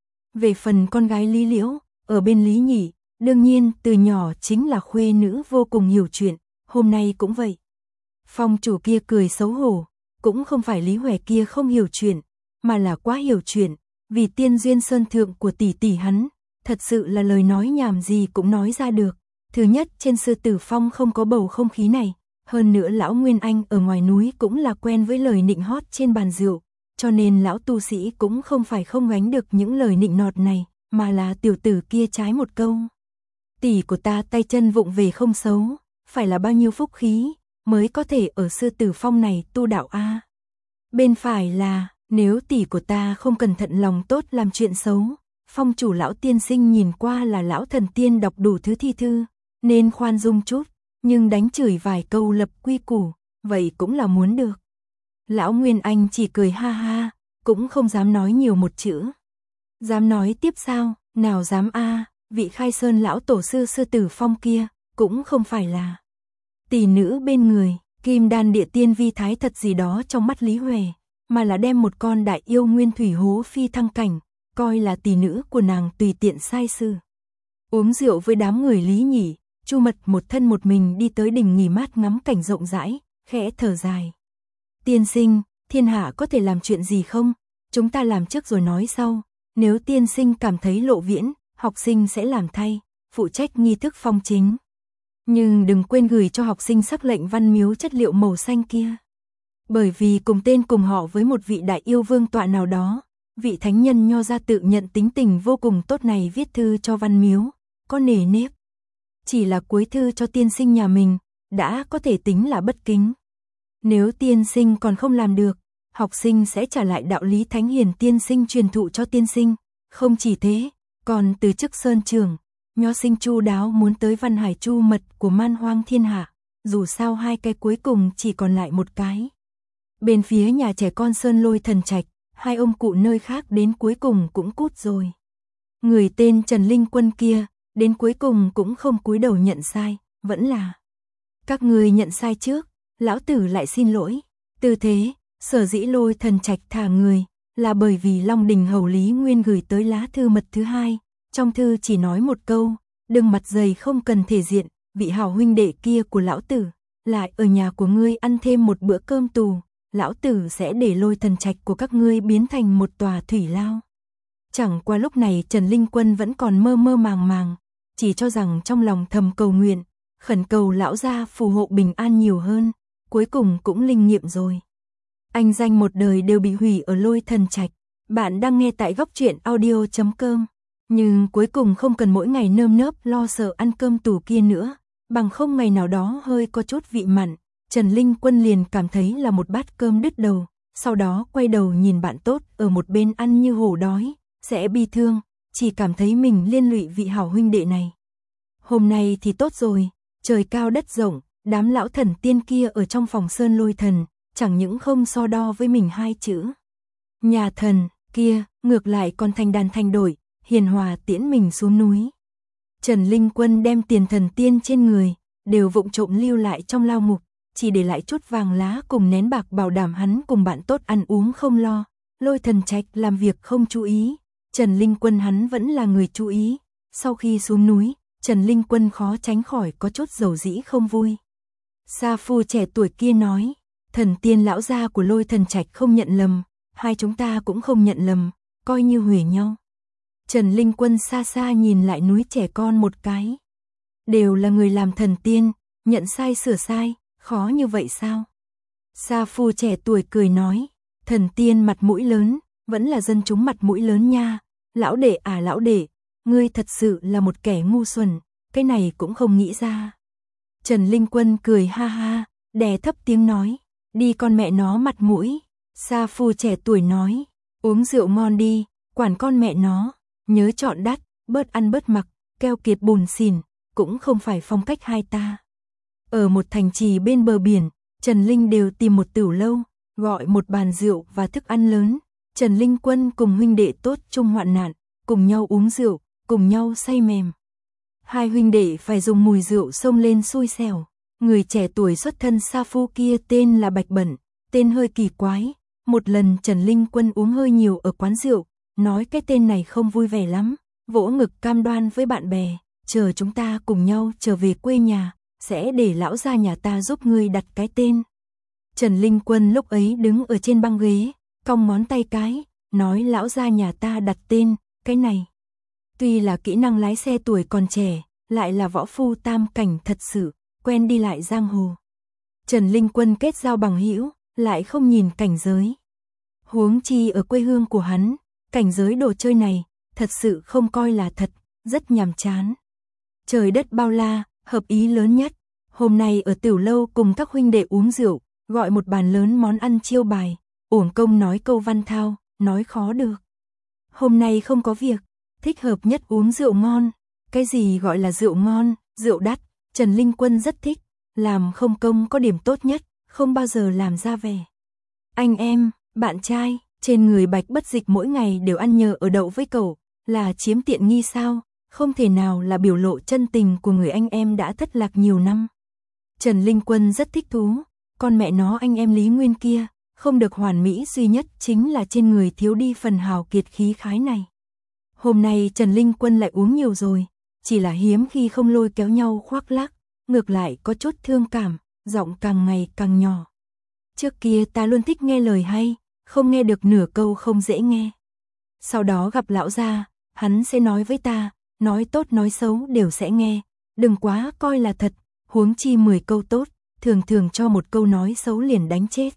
Về phần con gái Lý Liễu, ở bên Lý Nhị, đương nhiên từ nhỏ chính là khuê nữ vô cùng hiểu chuyện, hôm nay cũng vậy. Phong chủ kia cười xấu hổ, cũng không phải Lý Huệ kia không hiểu chuyện, mà là quá hiểu chuyện, vì tiên duyên sơn thượng của tỷ tỷ hắn, thật sự là lời nói nhảm gì cũng nói ra được. Thứ nhất, trên Sư Tử Phong không có bầu không khí này, hơn nữa lão Nguyên Anh ở ngoài núi cũng là quen với lời nịnh hót trên bàn rượu, cho nên lão tu sĩ cũng không phải không gánh được những lời nịnh nọt này, mà là tiểu tử kia trái một câu. Tỷ của ta tay chân vụng về không xấu, phải là bao nhiêu phúc khí, mới có thể ở Sư Tử Phong này tu đạo a. Bên phải là, nếu tỷ của ta không cẩn thận lòng tốt làm chuyện xấu, phong chủ lão tiên sinh nhìn qua là lão thần tiên đọc đủ thứ thi thư, nên khoan dung chút, nhưng đánh chửi vài câu lập quy củ, vậy cũng là muốn được. Lão Nguyên Anh chỉ cười ha ha, cũng không dám nói nhiều một chữ. Dám nói tiếp sao, nào dám a, vị Khai Sơn lão tổ sư Sư Tử Phong kia, cũng không phải là tỷ nữ bên người, kim đan địa tiên vi thái thật gì đó trong mắt Lý Huệ, mà là đem một con đại yêu nguyên thủy hố phi thăng cảnh, coi là tỷ nữ của nàng tùy tiện sai sự. Uống rượu với đám người Lý Nhỉ, Chu Mật một thân một mình đi tới đỉnh nghỉ mát ngắm cảnh rộng rãi, khẽ thở dài. Tiên sinh, thiên hạ có thể làm chuyện gì không? Chúng ta làm trước rồi nói sau. Nếu tiên sinh cảm thấy lộ viễn, học sinh sẽ làm thay, phụ trách nghi thức phong chính. Nhưng đừng quên gửi cho học sinh sắc lệnh văn miếu chất liệu màu xanh kia. Bởi vì cùng tên cùng họ với một vị đại yêu vương tọa nào đó, vị thánh nhân nho ra tự nhận tính tình vô cùng tốt này viết thư cho văn miếu, có nề nếp. Chỉ là cuối thư cho tiên sinh nhà mình, đã có thể tính là bất kính. Nếu tiên sinh còn không làm được, học sinh sẽ trả lại đạo lý thánh hiền tiên sinh truyền thụ cho tiên sinh. Không chỉ thế, còn từ chức sơn trưởng, nho sinh chu đáo muốn tới văn hải chu mật của man hoang thiên hạ, dù sao hai cái cuối cùng chỉ còn lại một cái. Bên phía nhà trẻ con Sơn Lôi Thần Trạch, hai ông cụ nơi khác đến cuối cùng cũng cút rồi. Người tên Trần Linh Quân kia, đến cuối cùng cũng không cúi đầu nhận sai, vẫn là các người nhận sai trước, lão tử lại xin lỗi. Từ thế, sở dĩ Lôi Thần Trạch thả người, là bởi vì Long Đình Hầu Lý Nguyên gửi tới lá thư mật thứ hai, trong thư chỉ nói một câu, đừng mặt dày không cần thể diện, vị hảo huynh đệ kia của lão tử, lại ở nhà của ngươi ăn thêm một bữa cơm tù, lão tử sẽ để Lôi Thần Trạch của các ngươi biến thành một tòa thủy lao. Chẳng qua lúc này Trần Linh Quân vẫn còn mơ mơ màng màng, chỉ cho rằng trong lòng thầm cầu nguyện, khẩn cầu lão gia phù hộ bình an nhiều hơn, cuối cùng cũng linh nghiệm rồi. Anh danh một đời đều bị hủy ở Lôi Thần Trạch. Bạn đang nghe tại góc truyện audio chấm com. Nhưng cuối cùng không cần mỗi ngày nơm nớp lo sợ ăn cơm tù kia nữa, bằng không ngày nào đó hơi có chút vị mặn, Trần Linh Quân liền cảm thấy là một bát cơm đứt đầu, sau đó quay đầu nhìn bạn tốt ở một bên ăn như hổ đói, sẽ bi thương, chỉ cảm thấy mình liên lụy vị hảo huynh đệ này. Hôm nay thì tốt rồi, trời cao đất rộng, đám lão thần tiên kia ở trong phòng Sơn Lôi Thần, chẳng những không so đo với mình hai chữ nhà thần kia, ngược lại còn thành đàn thành đổi, hiền hòa tiễn mình xuống núi. Trần Linh Quân đem tiền thần tiên trên người, đều vụng trộm lưu lại trong lao ngục, chỉ để lại chút vàng lá cùng nén bạc bảo đảm hắn cùng bạn tốt ăn uống không lo. Lôi Thần Trạch làm việc không chú ý, Trần Linh Quân hắn vẫn là người chú ý. Sau khi xuống núi, Trần Linh Quân khó tránh khỏi có chút dầu dĩ không vui. Sa phu trẻ tuổi kia nói, thần tiên lão gia của Lôi Thần Trạch không nhận lầm, hai chúng ta cũng không nhận lầm, coi như huề nhau. Trần Linh Quân xa xa nhìn lại núi trẻ con một cái. Đều là người làm thần tiên, nhận sai sửa sai, khó như vậy sao? Sa phu trẻ tuổi cười nói, thần tiên mặt mũi lớn, vẫn là dân chúng mặt mũi lớn nha. Lão đệ à lão đệ, ngươi thật sự là một kẻ ngu xuẩn, cái này cũng không nghĩ ra. Trần Linh Quân cười ha ha, đè thấp tiếng nói, đi con mẹ nó mặt mũi. Sa phu trẻ tuổi nói, uống rượu ngon đi, quản con mẹ nó, nhớ chọn đắt, bớt ăn bớt mặc, keo kiệt bùn xỉn, cũng không phải phong cách hai ta. Ở một thành trì bên bờ biển, Trần Linh đều tìm một tửu lâu, gọi một bàn rượu và thức ăn lớn. Trần Linh Quân cùng huynh đệ tốt chung hoạn nạn, cùng nhau uống rượu, cùng nhau say mềm. Hai huynh đệ phải dùng mùi rượu xông lên xui xẻo. Người trẻ tuổi xuất thân sa phu kia tên là Bạch Bẩn, tên hơi kỳ quái. Một lần Trần Linh Quân uống hơi nhiều ở quán rượu, nói cái tên này không vui vẻ lắm, vỗ ngực cam đoan với bạn bè, chờ chúng ta cùng nhau trở về quê nhà, sẽ để lão gia nhà ta giúp ngươi đặt cái tên. Trần Linh Quân lúc ấy đứng ở trên băng ghế, cong ngón tay cái, nói lão gia nhà ta đặt tên, cái này. Tuy là kỹ năng lái xe tuổi còn trẻ, lại là võ phu tam cảnh thật sự, quen đi lại giang hồ. Trần Linh Quân kết giao bằng hữu, lại không nhìn cảnh giới. Huống chi ở quê hương của hắn, cảnh giới đồ chơi này, thật sự không coi là thật, rất nhàm chán. Trời đất bao la, hợp ý lớn nhất. Hôm nay ở tiểu lâu cùng các huynh đệ uống rượu, gọi một bàn lớn món ăn chiêu bài, uổng công nói câu văn thao, nói khó được. Hôm nay không có việc, thích hợp nhất uống rượu ngon. Cái gì gọi là rượu ngon, rượu đắt, Trần Linh Quân rất thích, làm không công có điểm tốt nhất, không bao giờ làm ra vẻ. Anh em, bạn trai, trên người Bạch Bất Dịch mỗi ngày đều ăn nhờ ở đậu với cậu, là chiếm tiện nghi sao, không thể nào là biểu lộ chân tình của người anh em đã thất lạc nhiều năm. Trần Linh Quân rất thích thú, con mẹ nó anh em Lý Nguyên kia, không được hoàn mỹ duy nhất chính là trên người thiếu đi phần hào kiệt khí khái này. Hôm nay Trần Linh Quân lại uống nhiều rồi, chỉ là hiếm khi không lôi kéo nhau khoác lác, ngược lại có chút thương cảm, giọng càng ngày càng nhỏ. Trước kia ta luôn thích nghe lời hay, không nghe được nửa câu không dễ nghe. Sau đó gặp lão gia, hắn sẽ nói với ta, nói tốt nói xấu đều sẽ nghe, đừng quá coi là thật, huống chi mười câu tốt, thường thường cho một câu nói xấu liền đánh chết.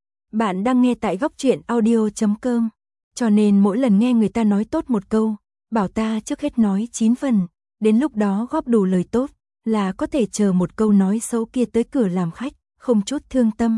Bạn đang nghe tại góc truyện audio chấm com, cho nên mỗi lần nghe người ta nói tốt một câu, bảo ta trước hết nói chín phần, đến lúc đó góp đủ lời tốt, là có thể chờ một câu nói xấu kia tới cửa làm khách, không chút thương tâm.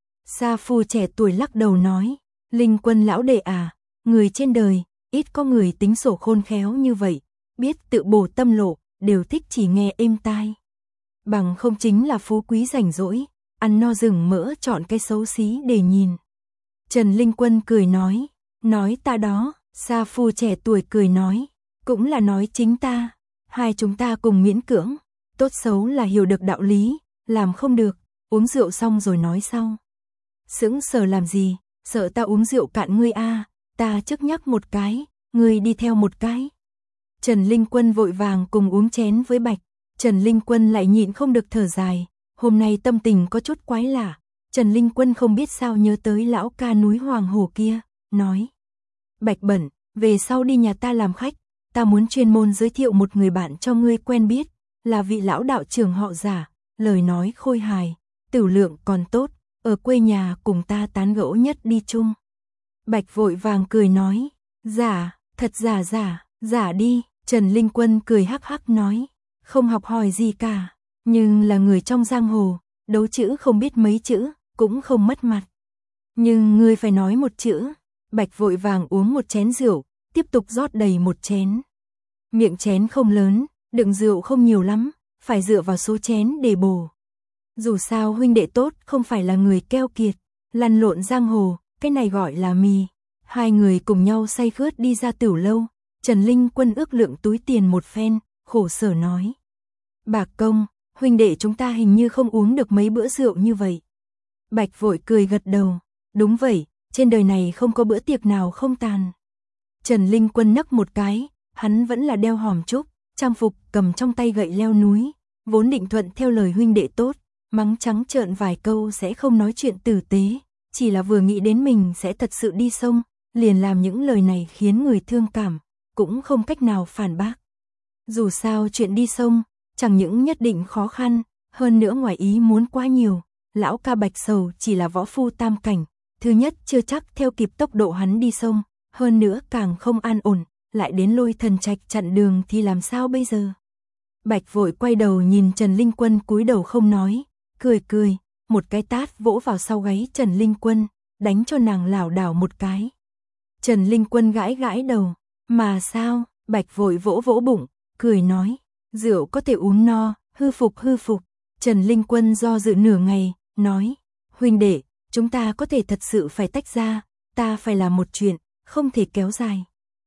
Sa Phu trẻ tuổi lắc đầu nói, Linh Quân lão đệ à, người trên đời, ít có người tính sổ khôn khéo như vậy, biết tự bổ tâm lộ, đều thích chỉ nghe êm tai. Bằng không chính là phú quý rảnh rỗi, ăn no rừng mỡ chọn cái xấu xí để nhìn. Trần Linh Quân cười nói, nói ta đó, Sa Phu trẻ tuổi cười nói, cũng là nói chính ta, hai chúng ta cùng miễn cưỡng, tốt xấu là hiểu được đạo lý, làm không được, uống rượu xong rồi nói sau. Sững sờ làm gì, sợ ta uống rượu cạn ngươi a, à, ta trước nhắc một cái, ngươi đi theo một cái. Trần Linh Quân vội vàng cùng uống chén với Bạch, Trần Linh Quân lại nhịn không được thở dài, hôm nay tâm tình có chút quái lạ. Trần Linh Quân không biết sao nhớ tới lão ca núi Hoàng Hồ kia, nói: "Bạch Bẩn, về sau đi nhà ta làm khách, ta muốn chuyên môn giới thiệu một người bạn cho ngươi quen biết, là vị lão đạo trưởng họ Giả, lời nói khôi hài, tửu lượng còn tốt, ở quê nhà cùng ta tán gẫu nhất đi chung." Bạch vội vàng cười nói: "Giả, thật giả giả, giả đi." Trần Linh Quân cười hắc hắc nói: "Không học hỏi gì cả, nhưng là người trong giang hồ, đấu chữ không biết mấy chữ, cũng không mất mặt. Nhưng ngươi phải nói một chữ." Bạch vội vàng uống một chén rượu, tiếp tục rót đầy một chén. Miệng chén không lớn, đựng rượu không nhiều lắm, phải dựa vào số chén để bổ. Dù sao huynh đệ tốt không phải là người keo kiệt, lăn lộn giang hồ, cái này gọi là mì. Hai người cùng nhau say khướt đi ra tửu lâu, Trần Linh Quân ước lượng túi tiền một phen, khổ sở nói: "Bạc công, huynh đệ chúng ta hình như không uống được mấy bữa rượu như vậy." Bạch vội cười gật đầu: "Đúng vậy, trên đời này không có bữa tiệc nào không tàn." Trần Linh Quân nấc một cái, hắn vẫn là đeo hòm trúc, trang phục, cầm trong tay gậy leo núi, vốn định thuận theo lời huynh đệ tốt, mắng trắng trợn vài câu sẽ không nói chuyện tử tế, chỉ là vừa nghĩ đến mình sẽ thật sự đi sông, liền làm những lời này khiến người thương cảm, cũng không cách nào phản bác. Dù sao chuyện đi sông, chẳng những nhất định khó khăn, hơn nữa ngoài ý muốn quá nhiều, lão ca Bạch Sầu chỉ là võ phu tam cảnh, thứ nhất chưa chắc theo kịp tốc độ hắn đi sông, hơn nữa càng không an ổn, lại đến Lôi Thần Trạch chặn đường thì làm sao bây giờ? Bạch vội quay đầu nhìn Trần Linh Quân cúi đầu không nói, cười cười, một cái tát vỗ vào sau gáy Trần Linh Quân, đánh cho nàng lảo đảo một cái. Trần Linh Quân gãi gãi đầu, mà sao? Bạch vội vỗ vỗ bụng, cười nói: "Rượu có thể uống no, hư phục hư phục." Trần Linh Quân do dự nửa ngày, nói: "Huynh đệ, chúng ta có thể thật sự phải tách ra, ta phải làm một chuyện, không thể kéo dài.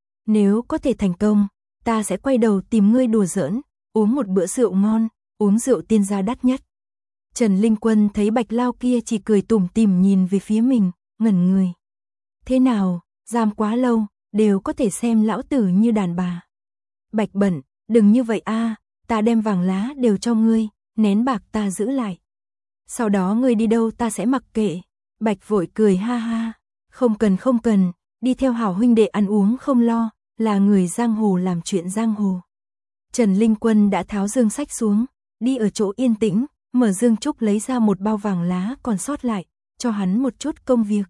Nếu có thể thành công, ta sẽ quay đầu tìm ngươi đùa giỡn, uống một bữa rượu ngon, uống rượu tiên gia đắt nhất." Trần Linh Quân thấy Bạch Lao kia chỉ cười tủm tỉm nhìn về phía mình, ngẩn người. "Thế nào, giam quá lâu, đều có thể xem lão tử như đàn bà." "Bạch Bẩn, đừng như vậy a, ta đem vàng lá đều cho ngươi, nén bạc ta giữ lại. Sau đó ngươi đi đâu ta sẽ mặc kệ." Bạch vội cười ha ha: "Không cần không cần, đi theo hảo huynh đệ ăn uống không lo, là người giang hồ làm chuyện giang hồ." Trần Linh Quân đã tháo dương sách xuống, đi ở chỗ yên tĩnh, mở dương trúc lấy ra một bao vàng lá còn sót lại, cho hắn một chút công việc.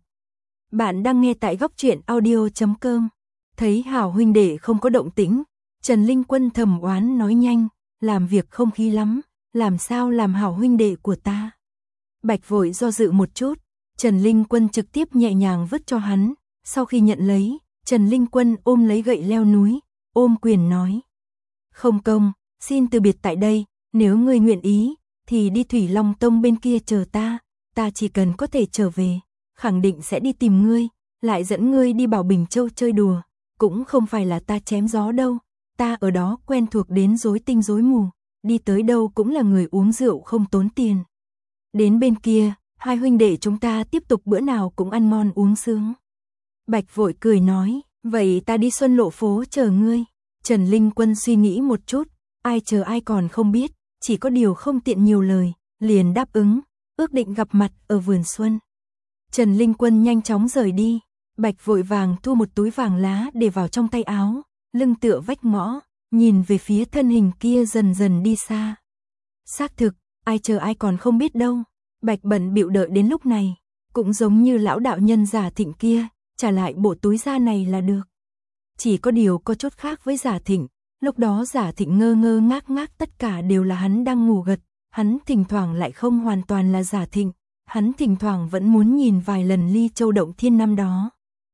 Bạn đang nghe tại góc truyện audio chấm com. Thấy hảo huynh đệ không có động tĩnh, Trần Linh Quân thầm oán nói nhanh, làm việc không khí lắm, làm sao làm hảo huynh đệ của ta. Bạch vội do dự một chút, Trần Linh Quân trực tiếp nhẹ nhàng vứt cho hắn, sau khi nhận lấy, Trần Linh Quân ôm lấy gậy leo núi, ôm quyền nói. Không công, xin từ biệt tại đây, nếu ngươi nguyện ý, thì đi Thủy Long Tông bên kia chờ ta, ta chỉ cần có thể trở về, khẳng định sẽ đi tìm ngươi, lại dẫn ngươi đi Bảo Bình Châu chơi đùa, cũng không phải là ta chém gió đâu, ta ở đó quen thuộc đến rối tinh rối mù, đi tới đâu cũng là người uống rượu không tốn tiền. Đến bên kia, hai huynh đệ chúng ta tiếp tục bữa nào cũng ăn ngon uống sướng. Bạch vội cười nói, vậy ta đi Xuân Lộ phố chờ ngươi. Trần Linh Quân suy nghĩ một chút, ai chờ ai còn không biết, chỉ có điều không tiện nhiều lời, liền đáp ứng, ước định gặp mặt ở vườn xuân. Trần Linh Quân nhanh chóng rời đi, Bạch vội vàng thu một túi vàng lá để vào trong tay áo, lưng tựa vách ngõ, nhìn về phía thân hình kia dần dần đi xa. Xác thực, ai chờ ai còn không biết đâu, Bạch bận bịu đợi đến lúc này, cũng giống như lão đạo nhân Giả Thịnh kia, trả lại bộ túi da này là được. Chỉ có điều có chút khác với Giả Thịnh, lúc đó Giả Thịnh ngơ ngơ ngác ngác tất cả đều là hắn đang ngủ gật, hắn thỉnh thoảng lại không hoàn toàn là Giả Thịnh, hắn thỉnh thoảng vẫn muốn nhìn vài lần Ly Châu Động Thiên năm đó.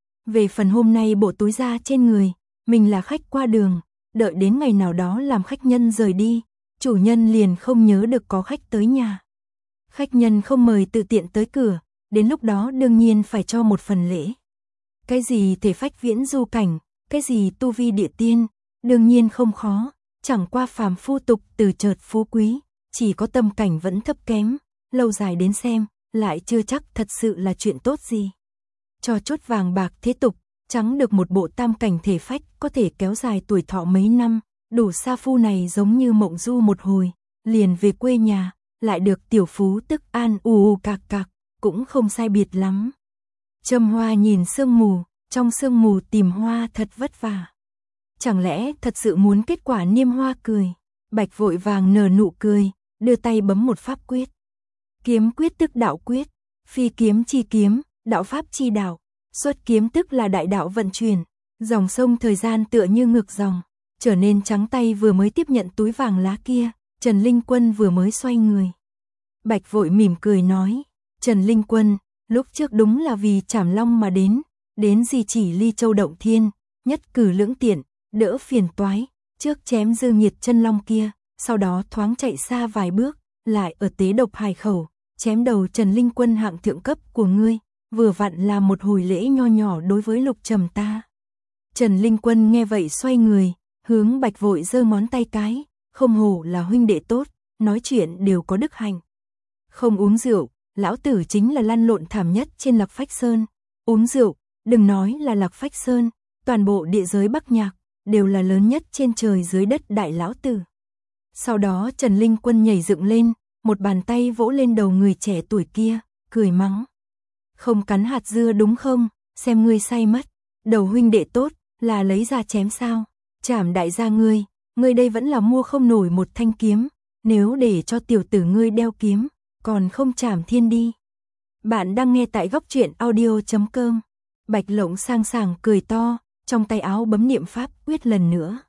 Về phần hôm nay bộ túi da trên người, mình là khách qua đường, đợi đến ngày nào đó làm khách nhân rời đi, chủ nhân liền không nhớ được có khách tới nhà. Khách nhân không mời tự tiện tới cửa, đến lúc đó đương nhiên phải cho một phần lễ. Cái gì thể phách viễn du cảnh, cái gì tu vi địa tiên, đương nhiên không khó, chẳng qua phàm phu tục từ chợt phú quý, chỉ có tâm cảnh vẫn thấp kém, lâu dài đến xem, lại chưa chắc thật sự là chuyện tốt gì. Cho chút vàng bạc thế tục, trắng được một bộ tam cảnh thể phách có thể kéo dài tuổi thọ mấy năm, đủ sa phu này giống như mộng du một hồi, liền về quê nhà, lại được tiểu phú tức an ù ù cạc cạc, cũng không sai biệt lắm. Châm hoa nhìn sương mù, trong sương mù tìm hoa thật vất vả. Chẳng lẽ thật sự muốn kết quả niêm hoa cười? Bạch vội vàng nở nụ cười, đưa tay bấm một pháp quyết. Kiếm quyết tức đạo quyết, phi kiếm chi kiếm, đạo pháp chi đạo, xuất kiếm tức là đại đạo vận chuyển, dòng sông thời gian tựa như ngược dòng, trở nên trắng tay vừa mới tiếp nhận túi vàng lá kia, Trần Linh Quân vừa mới xoay người. Bạch vội mỉm cười nói, Trần Linh Quân, lúc trước đúng là vì Trảm Long mà đến, đến di chỉ Ly Châu Động Thiên, nhất cử lưỡng tiện, đỡ phiền toái, trước chém dư nhiệt chân long kia, sau đó thoáng chạy xa vài bước, lại ở tế độc hải khẩu, chém đầu Trần Linh Quân hạng thượng cấp của ngươi, vừa vặn là một hồi lễ nho nhỏ đối với Lục Trầm ta. Trần Linh Quân nghe vậy xoay người, hướng Bạch vội giơ ngón tay cái, không hổ là huynh đệ tốt, nói chuyện đều có đức hạnh. Không uống rượu, lão tử chính là lăn lộn thảm nhất trên Lạc Phách Sơn, uống rượu, đừng nói là Lạc Phách Sơn, toàn bộ địa giới Bắc Nhạc, đều là lớn nhất trên trời dưới đất đại lão tử. Sau đó Trần Linh Quân nhảy dựng lên, một bàn tay vỗ lên đầu người trẻ tuổi kia, cười mắng. Không cắn hạt dưa đúng không, xem ngươi say mất, đầu huynh đệ tốt, là lấy ra chém sao, Trảm đại gia ngươi, ngươi đây vẫn là mua không nổi một thanh kiếm, nếu để cho tiểu tử ngươi đeo kiếm, còn không trảm thiên đi. Bạn đang nghe tại góc truyện audio chấm com. Bạch Lộng sang sảng cười to, trong tay áo bấm niệm pháp quyết lần nữa.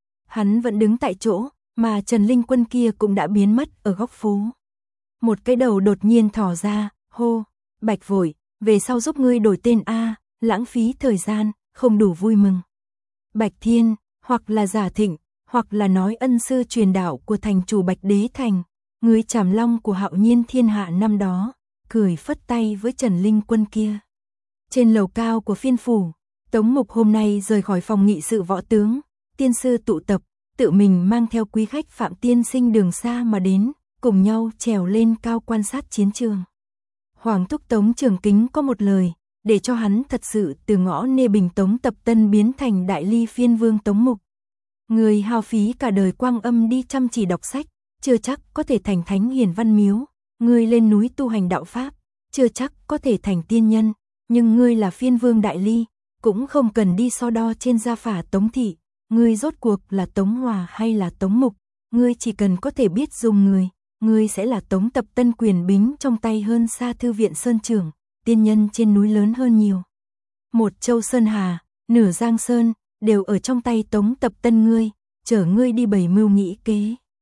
Hắn vẫn đứng tại chỗ, mà Trần Linh Quân kia cũng đã biến mất ở góc phố. Một cái đầu đột nhiên thò ra, hô, Bạch vội, về sau giúp ngươi đổi tên A, lãng phí thời gian, không đủ vui mừng. Bạch Thiên, hoặc là Giả Thịnh, hoặc là nói ân sư truyền đạo của thành chủ Bạch Đế Thành, người Trảm Long của Hạo Nhiên thiên hạ năm đó, cười phất tay với Trần Linh Quân kia. Trên lầu cao của phiên phủ, Tống Mục hôm nay rời khỏi phòng nghị sự võ tướng, tiên sư tụ tập, tự mình mang theo quý khách Phạm tiên sinh đường xa mà đến, cùng nhau trèo lên cao quan sát chiến trường. Hoàng thúc Tống Trường Kính có một lời, để cho hắn thật sự từ ngõ nê bình Tống Tập Tân biến thành đại ly phiên vương Tống Mục. Người hao phí cả đời quang âm đi chăm chỉ đọc sách, chưa chắc có thể thành thánh hiển văn miếu, người lên núi tu hành đạo pháp, chưa chắc có thể thành tiên nhân, nhưng ngươi là phiên vương đại ly, cũng không cần đi so đo trên gia phả Tống thị, ngươi rốt cuộc là Tống Hòa hay là Tống Mục, ngươi chỉ cần có thể biết dùng người, ngươi sẽ là Tống Tập Tân quyền bính trong tay hơn xa thư viện sơn trưởng, tiên nhân trên núi lớn hơn nhiều. Một châu Sơn Hà, nửa Giang Sơn, đều ở trong tay Tống Tập Tân ngươi, chở ngươi đi bày mưu nghĩ kế.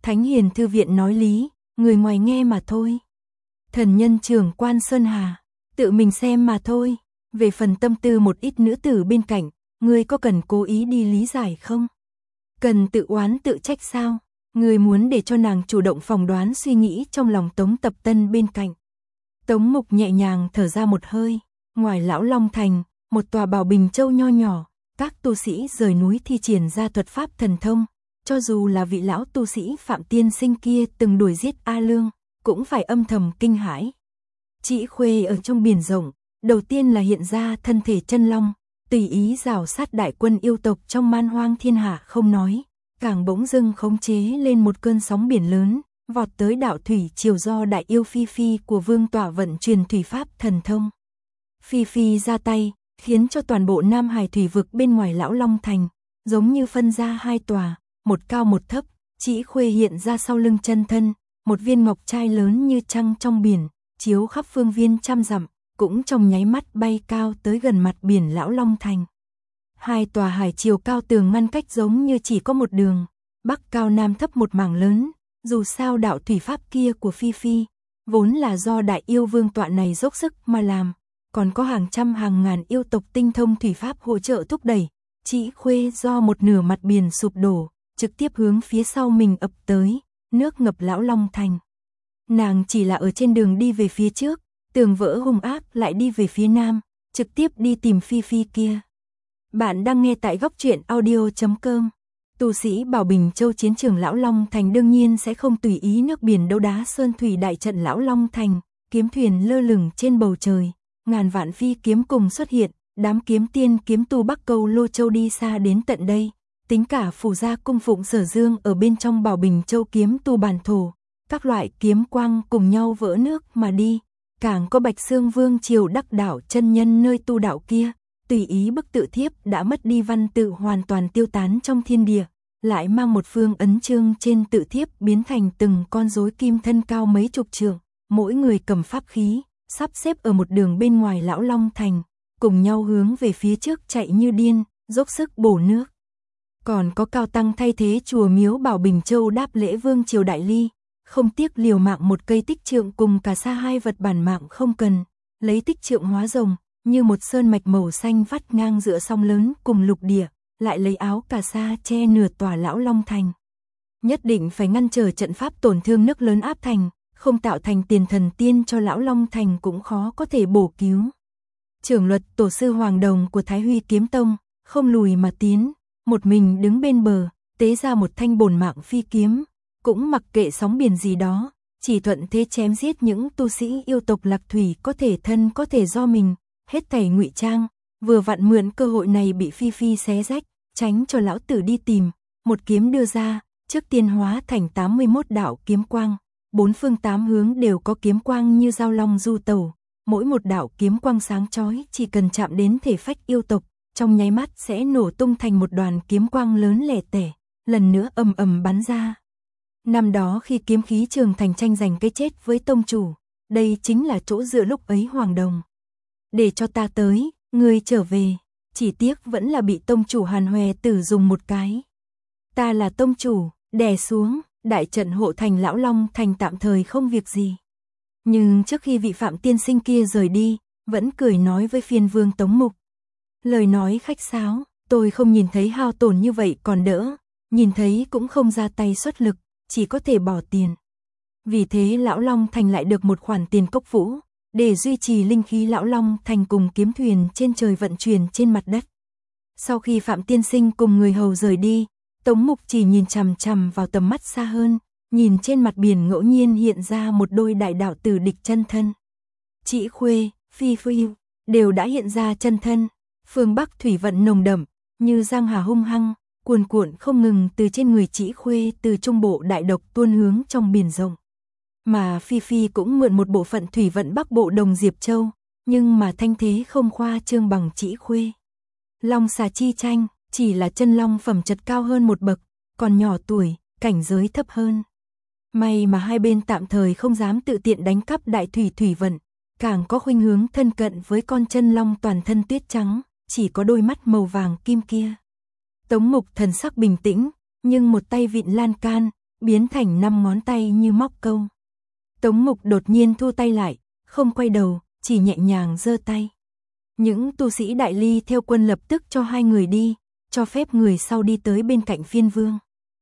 Thánh Hiền Thư Viện nói lý, người ngoài nghe mà thôi. Thần nhân trưởng quan Sơn Hà, tự mình xem mà thôi. Về phần tâm tư một ít nữ tử bên cạnh, ngươi có cần cố ý đi lý giải không? Cần tự oán tự trách sao? Ngươi muốn để cho nàng chủ động phỏng đoán suy nghĩ trong lòng Tống Tập Tân bên cạnh. Tống Mục nhẹ nhàng thở ra một hơi, ngoài Lão Long Thành, một tòa Bảo Bình Châu nho nhỏ, các tu sĩ rời núi thi triển ra thuật pháp thần thông, cho dù là vị lão tu sĩ Phạm Tiên Sinh kia từng đuổi giết A Lương, cũng phải âm thầm kinh hãi. Chỉ Khuê ở trong biển rộng, đầu tiên là hiện ra thân thể chân long, tùy ý rào sát đại quân yêu tộc trong man hoang thiên hạ không nói, càng bỗng dưng khống chế lên một cơn sóng biển lớn, vọt tới đạo thủy triều do đại yêu Phi Phi của Vương Tỏa vận truyền thủy pháp thần thông. Phi Phi ra tay, khiến cho toàn bộ Nam Hải thủy vực bên ngoài Lão Long Thành, giống như phân ra hai tòa, một cao một thấp, Chỉ Khuê hiện ra sau lưng chân thân, một viên ngọc trai lớn như trăng trong biển, chiếu khắp phương viên trăm dặm, cũng trong nháy mắt bay cao tới gần mặt biển Lão Long Thành. Hai tòa hải triều cao tường ngăn cách giống như chỉ có một đường, bắc cao nam thấp một mảng lớn, dù sao đạo thủy pháp kia của Phi Phi, vốn là do đại yêu Vương Tọa này dốc sức mà làm, còn có hàng trăm hàng ngàn yêu tộc tinh thông thủy pháp hỗ trợ thúc đẩy, Chỉ Khuê do một nửa mặt biển sụp đổ, trực tiếp hướng phía sau mình ập tới, nước ngập Lão Long Thành. Nàng chỉ là ở trên đường đi về phía trước, tường vỡ hung ác lại đi về phía nam, trực tiếp đi tìm Phi Phi kia. Bạn đang nghe tại góc truyện audio chấm com. Tu sĩ Bảo Bình Châu chiến trường Lão Long Thành đương nhiên sẽ không tùy ý nước biển đấu đá sơn thủy đại trận Lão Long Thành, kiếm thuyền lơ lửng trên bầu trời, ngàn vạn phi kiếm cùng xuất hiện, đám kiếm tiên kiếm tu Bắc Câu Lô Châu đi xa đến tận đây, tính cả phủ gia cung phụng Sở Dương ở bên trong Bảo Bình Châu kiếm tu bản thổ, các loại kiếm quang cùng nhau vỡ nước mà đi, càng có Bạch Xương Vương triều đắc đạo chân nhân nơi tu đạo kia, tùy ý bức tự thiếp đã mất đi văn tự hoàn toàn tiêu tán trong thiên địa, lại mang một phương ấn chương trên tự thiếp biến thành từng con rối kim thân cao mấy chục trượng, mỗi người cầm pháp khí, sắp xếp ở một đường bên ngoài Lão Long Thành, cùng nhau hướng về phía trước chạy như điên, dốc sức bổ nước. Còn có cao tăng thay thế chùa miếu Bảo Bình Châu đáp lễ Vương triều đại ly, không tiếc liều mạng một cây tích trượng cùng cả xa hai vật bản mạng không cần, lấy tích trượng hóa rồng, như một sơn mạch màu xanh vắt ngang giữa sông lớn cùng lục địa, lại lấy áo cà sa che nửa tòa Lão Long Thành. Nhất định phải ngăn trở trận pháp tổn thương nước lớn áp thành, không tạo thành tiền thần tiên cho Lão Long Thành cũng khó có thể bổ cứu. Trưởng luật tổ sư Hoàng Đồng của Thái Huy Kiếm Tông, không lùi mà tiến, một mình đứng bên bờ, tế ra một thanh bổn mạng phi kiếm, cũng mặc kệ sóng biển gì đó, chỉ thuận thế chém giết những tu sĩ yêu tộc lạc thủy có thể thân có thể do mình, hết thảy ngụy trang, vừa vặn mượn cơ hội này bị Phi Phi xé rách, tránh cho lão tử đi tìm, một kiếm đưa ra, trước tiên hóa thành tám mươi mốt đạo kiếm quang, bốn phương tám hướng đều có kiếm quang như dao long du tẩu, mỗi một đạo kiếm quang sáng chói chỉ cần chạm đến thể phách yêu tộc, trong nháy mắt sẽ nổ tung thành một đoàn kiếm quang lớn lẻ tẻ, lần nữa ầm ầm bắn ra. Năm đó khi kiếm khí Trường Thành tranh giành cái chết với tông chủ, đây chính là chỗ dựa lúc ấy Hoàng Đồng. Để cho ta tới, ngươi trở về, chỉ tiếc vẫn là bị tông chủ Hàn Hòe Tử dùng một cái. Ta là tông chủ, đè xuống, đại trận hộ thành Lão Long Thành tạm thời không việc gì. Nhưng trước khi vị Phạm tiên sinh kia rời đi, vẫn cười nói với phiên vương Tống Mục. Lời nói khách sáo, tôi không nhìn thấy hao tổn như vậy còn đỡ, nhìn thấy cũng không ra tay xuất lực, chỉ có thể bỏ tiền. Vì thế Lão Long Thành lại được một khoản tiền cốc vũ, để duy trì linh khí Lão Long Thành cùng kiếm thuyền trên trời vận chuyển trên mặt đất. Sau khi Phạm tiên sinh cùng người hầu rời đi, Tống Mục chỉ nhìn chằm chằm vào tầm mắt xa hơn, nhìn trên mặt biển ngẫu nhiên hiện ra một đôi đại đạo tử địch chân thân. Chỉ Khuê, Phi Phi đều đã hiện ra chân thân, phương Bắc thủy vận nồng đậm, như giang hà hung hăng, cuồn cuộn không ngừng từ trên người Chỉ Khuê từ trung bộ đại độc tuôn hướng trong biển rộng. Mà Phi Phi cũng mượn một bộ phận thủy vận Bắc bộ Đồng Diệp Châu, nhưng mà thanh thế không khoa trương bằng Chỉ Khuê. Long xà chi tranh, chỉ là chân long phẩm chất cao hơn một bậc, còn nhỏ tuổi, cảnh giới thấp hơn. May mà hai bên tạm thời không dám tự tiện đánh cắp đại thủy thủy vận, càng có khuynh hướng thân cận với con chân long toàn thân tuyết trắng, chỉ có đôi mắt màu vàng kim kia. Tống Mục thần sắc bình tĩnh, nhưng một tay vịn lan can, biến thành năm ngón tay như móc câu. Tống Mục đột nhiên thu tay lại, không quay đầu, chỉ nhẹ nhàng giơ tay. Những tu sĩ Đại Ly theo quân lập tức cho hai người đi, cho phép người sau đi tới bên cạnh Phiên Vương.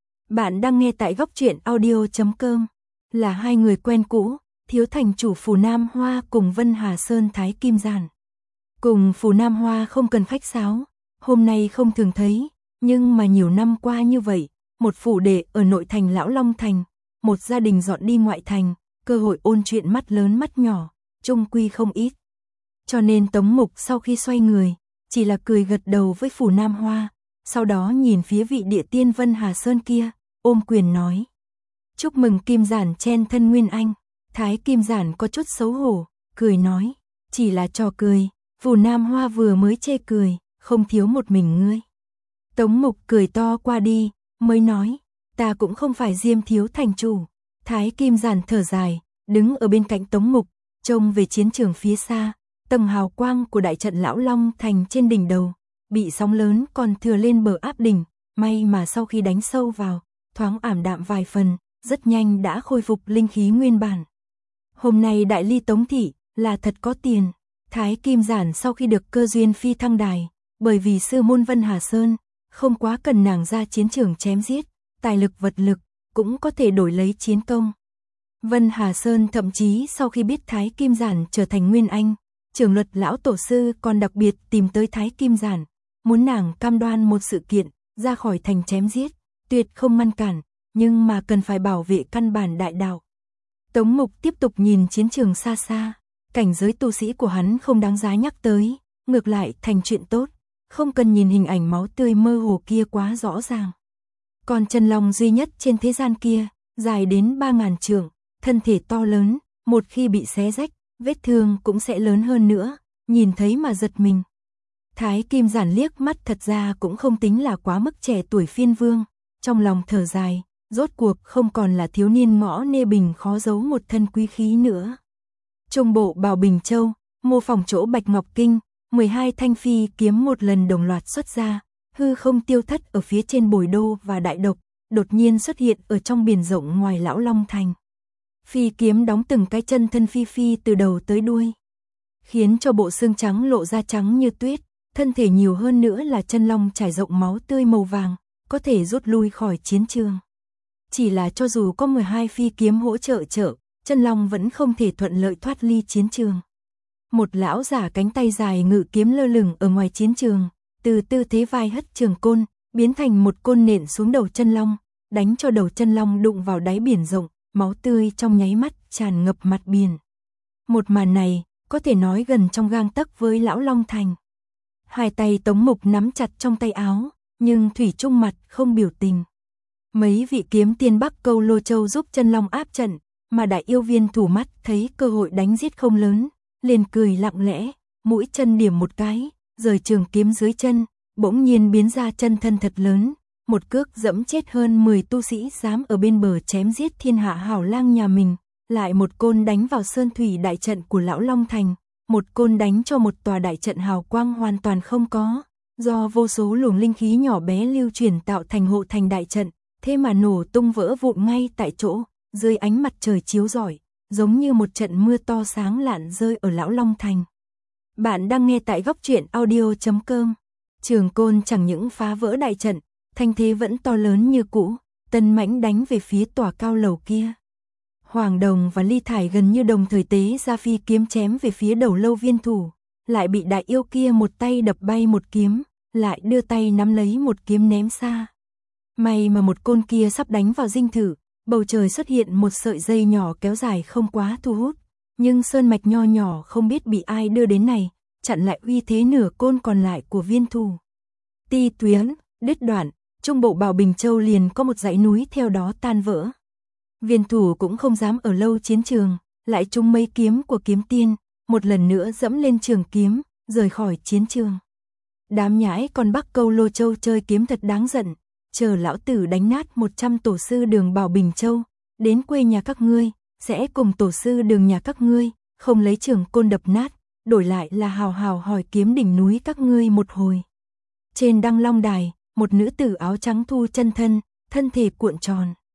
Bạn đang nghe tại góc truyện audio chấm com, là hai người quen cũ, Thiếu thành chủ Phù Nam Hoa cùng Vân Hà Sơn Thái Kim Giản. Cùng Phù Nam Hoa không cần khách sáo, hôm nay không thường thấy, nhưng mà nhiều năm qua như vậy, một phủ đệ ở nội thành Lão Long Thành, một gia đình dọn đi ngoại thành, cơ hội ôn chuyện mắt lớn mắt nhỏ, chung quy không ít. Cho nên Tống Mục sau khi xoay người, chỉ là cười gật đầu với Phù Nam Hoa, sau đó nhìn phía vị địa tiên Vân Hà Sơn kia, ôm quyền nói. Chúc mừng Kim Giản chen thân Nguyên Anh. Thái Kim Giản có chút xấu hổ, cười nói, chỉ là trò cười, Phù Nam Hoa vừa mới chê cười, không thiếu một mình ngươi. Tống Mục cười to qua đi, mới nói, ta cũng không phải Diêm thiếu thành chủ. Thái Kim Giản thở dài, đứng ở bên cạnh Tống Mục, trông về chiến trường phía xa, tầng hào quang của đại trận Lão Long Thành trên đỉnh đầu, bị sóng lớn còn thừa lên bờ áp đỉnh, may mà sau khi đánh sâu vào, thoáng ảm đạm vài phần, rất nhanh đã khôi phục linh khí nguyên bản. Hôm nay Đại Ly Tống thị là thật có tiền. Thái Kim Giản sau khi được cơ duyên phi thăng đài, bởi vì sư môn Vân Hà Sơn, không quá cần nàng ra chiến trường chém giết, tài lực vật lực cũng có thể đổi lấy chiến công. Vân Hà Sơn thậm chí sau khi biết Thái Kim Giản trở thành Nguyên Anh, trưởng luật lão tổ sư còn đặc biệt tìm tới Thái Kim Giản, muốn nàng cam đoan một sự kiện, ra khỏi thành chém giết, tuyệt không ngăn cản, nhưng mà cần phải bảo vệ căn bản đại đạo. Tống Mục tiếp tục nhìn chiến trường xa xa, cảnh giới tu sĩ của hắn không đáng giá nhắc tới, ngược lại thành chuyện tốt, không cần nhìn hình ảnh máu tươi mơ hồ kia quá rõ ràng. Còn chân long duy nhất trên thế gian kia, dài đến ba ngàn trượng, thân thể to lớn, một khi bị xé rách, vết thương cũng sẽ lớn hơn nữa, nhìn thấy mà giật mình. Thái Kim Giản liếc mắt thật ra cũng không tính là quá mức trẻ tuổi Phiên Vương, trong lòng thở dài. Rốt cuộc không còn là thiếu niên ngõ nê bình khó giấu một thân quý khí nữa. Trung bộ Bảo Bình Châu, mô phỏng chỗ Bạch Ngọc Kinh, mười hai thanh phi kiếm một lần đồng loạt xuất ra, hư không tiêu thất ở phía trên Bồi Đô và Đại Độc, đột nhiên xuất hiện ở trong biển rộng ngoài Lão Long Thành. Phi kiếm đóng từng cái chân thân phi phi từ đầu tới đuôi, khiến cho bộ xương trắng lộ ra trắng như tuyết, thân thể nhiều hơn nữa là chân long trải rộng máu tươi màu vàng, có thể rút lui khỏi chiến trường. Chỉ là cho dù có mười hai phi kiếm hỗ trợ trợ, chân long vẫn không thể thuận lợi thoát ly chiến trường. Một lão giả cánh tay dài ngự kiếm lơ lửng ở ngoài chiến trường, từ tư thế vai hất trường côn, biến thành một côn nện xuống đầu chân long, đánh cho đầu chân long đụng vào đáy biển rộng, máu tươi trong nháy mắt tràn ngập mặt biển. Một màn này, có thể nói gần trong gang tấc với Lão Long Thành. Hai tay Tống Mục nắm chặt trong tay áo, nhưng thủy chung mặt không biểu tình. Mấy vị kiếm tiên Bắc Câu Lô Châu giúp chân long áp trận, mà đại yêu Viên Thủ mắt thấy cơ hội đánh giết không lớn, liền cười lặng lẽ, mũi chân điểm một cái, rời trường kiếm dưới chân, bỗng nhiên biến ra chân thân thật lớn, một cước dẫm chết hơn mười tu sĩ dám ở bên bờ chém giết thiên hạ hảo lang nhà mình, lại một côn đánh vào sơn thủy đại trận của Lão Long Thành, một côn đánh cho một tòa đại trận hào quang hoàn toàn không có, do vô số luồng linh khí nhỏ bé lưu chuyển tạo thành hộ thành đại trận. Thế mà nổ tung vỡ vụn ngay tại chỗ, dưới ánh mặt trời chiếu rọi, giống như một trận mưa to sáng lạn rơi ở Lão Long Thành. Bạn đang nghe tại góc truyện audio chấm com. Trường côn chẳng những phá vỡ đại trận, thanh thế vẫn to lớn như cũ, tân mãnh đánh về phía tòa cao lầu kia. Hoàng Đồng và Ly Thải gần như đồng thời tế ra phi kiếm chém về phía đầu lâu Viên Thủ, lại bị đại yêu kia một tay đập bay một kiếm, lại đưa tay nắm lấy một kiếm ném xa. May mà một côn kia sắp đánh vào dinh thự, bầu trời xuất hiện một sợi dây nhỏ kéo dài không quá thu hút, nhưng sơn mạch nho nhỏ không biết bị ai đưa đến này, chặn lại uy thế nửa côn còn lại của Viên Thủ. Ti tuyến, đứt đoạn, trung bộ Bảo Bình Châu liền có một dãy núi theo đó tan vỡ. Viên Thủ cũng không dám ở lâu chiến trường, lại trúng mấy kiếm của kiếm tiên, một lần nữa dẫm lên trường kiếm, rời khỏi chiến trường. Đám nhãi còn Bắc Câu Lô Châu chơi kiếm thật đáng giận. Chờ lão tử đánh nát một trăm tổ sư đường Bảo Bình Châu, đến quê nhà các ngươi, sẽ cùng tổ sư đường nhà các ngươi, không lấy trường côn đập nát, đổi lại là hào hào hỏi kiếm đỉnh núi các ngươi một hồi. Trên Đăng Long Đài, một nữ tử áo trắng thu chân thân, thân thể cuộn tròn.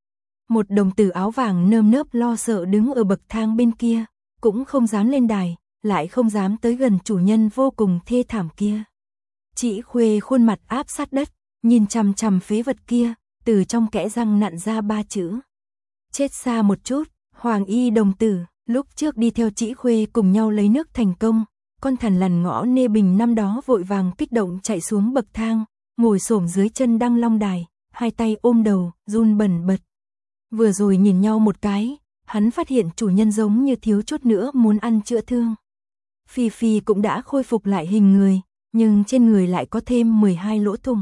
Một đồng tử áo vàng nơm nớp lo sợ đứng ở bậc thang bên kia, cũng không dám lên đài, lại không dám tới gần chủ nhân vô cùng thê thảm kia. Chị Khuê khuôn mặt áp sát đất, nhìn chằm chằm phế vật kia, từ trong kẽ răng nặn ra ba chữ. Chết xa một chút, Hoàng Y đồng tử, lúc trước đi theo chị Khuê cùng nhau lấy nước thành công, con thằn lằn ngõ Nê Bình năm đó vội vàng kích động chạy xuống bậc thang, ngồi xổm dưới chân Đăng Long Đài, hai tay ôm đầu, run bần bật. Vừa rồi nhìn nhau một cái, hắn phát hiện chủ nhân giống như thiếu chút nữa muốn ăn chữa thương. Phi Phi cũng đã khôi phục lại hình người, nhưng trên người lại có thêm mười hai lỗ thủng.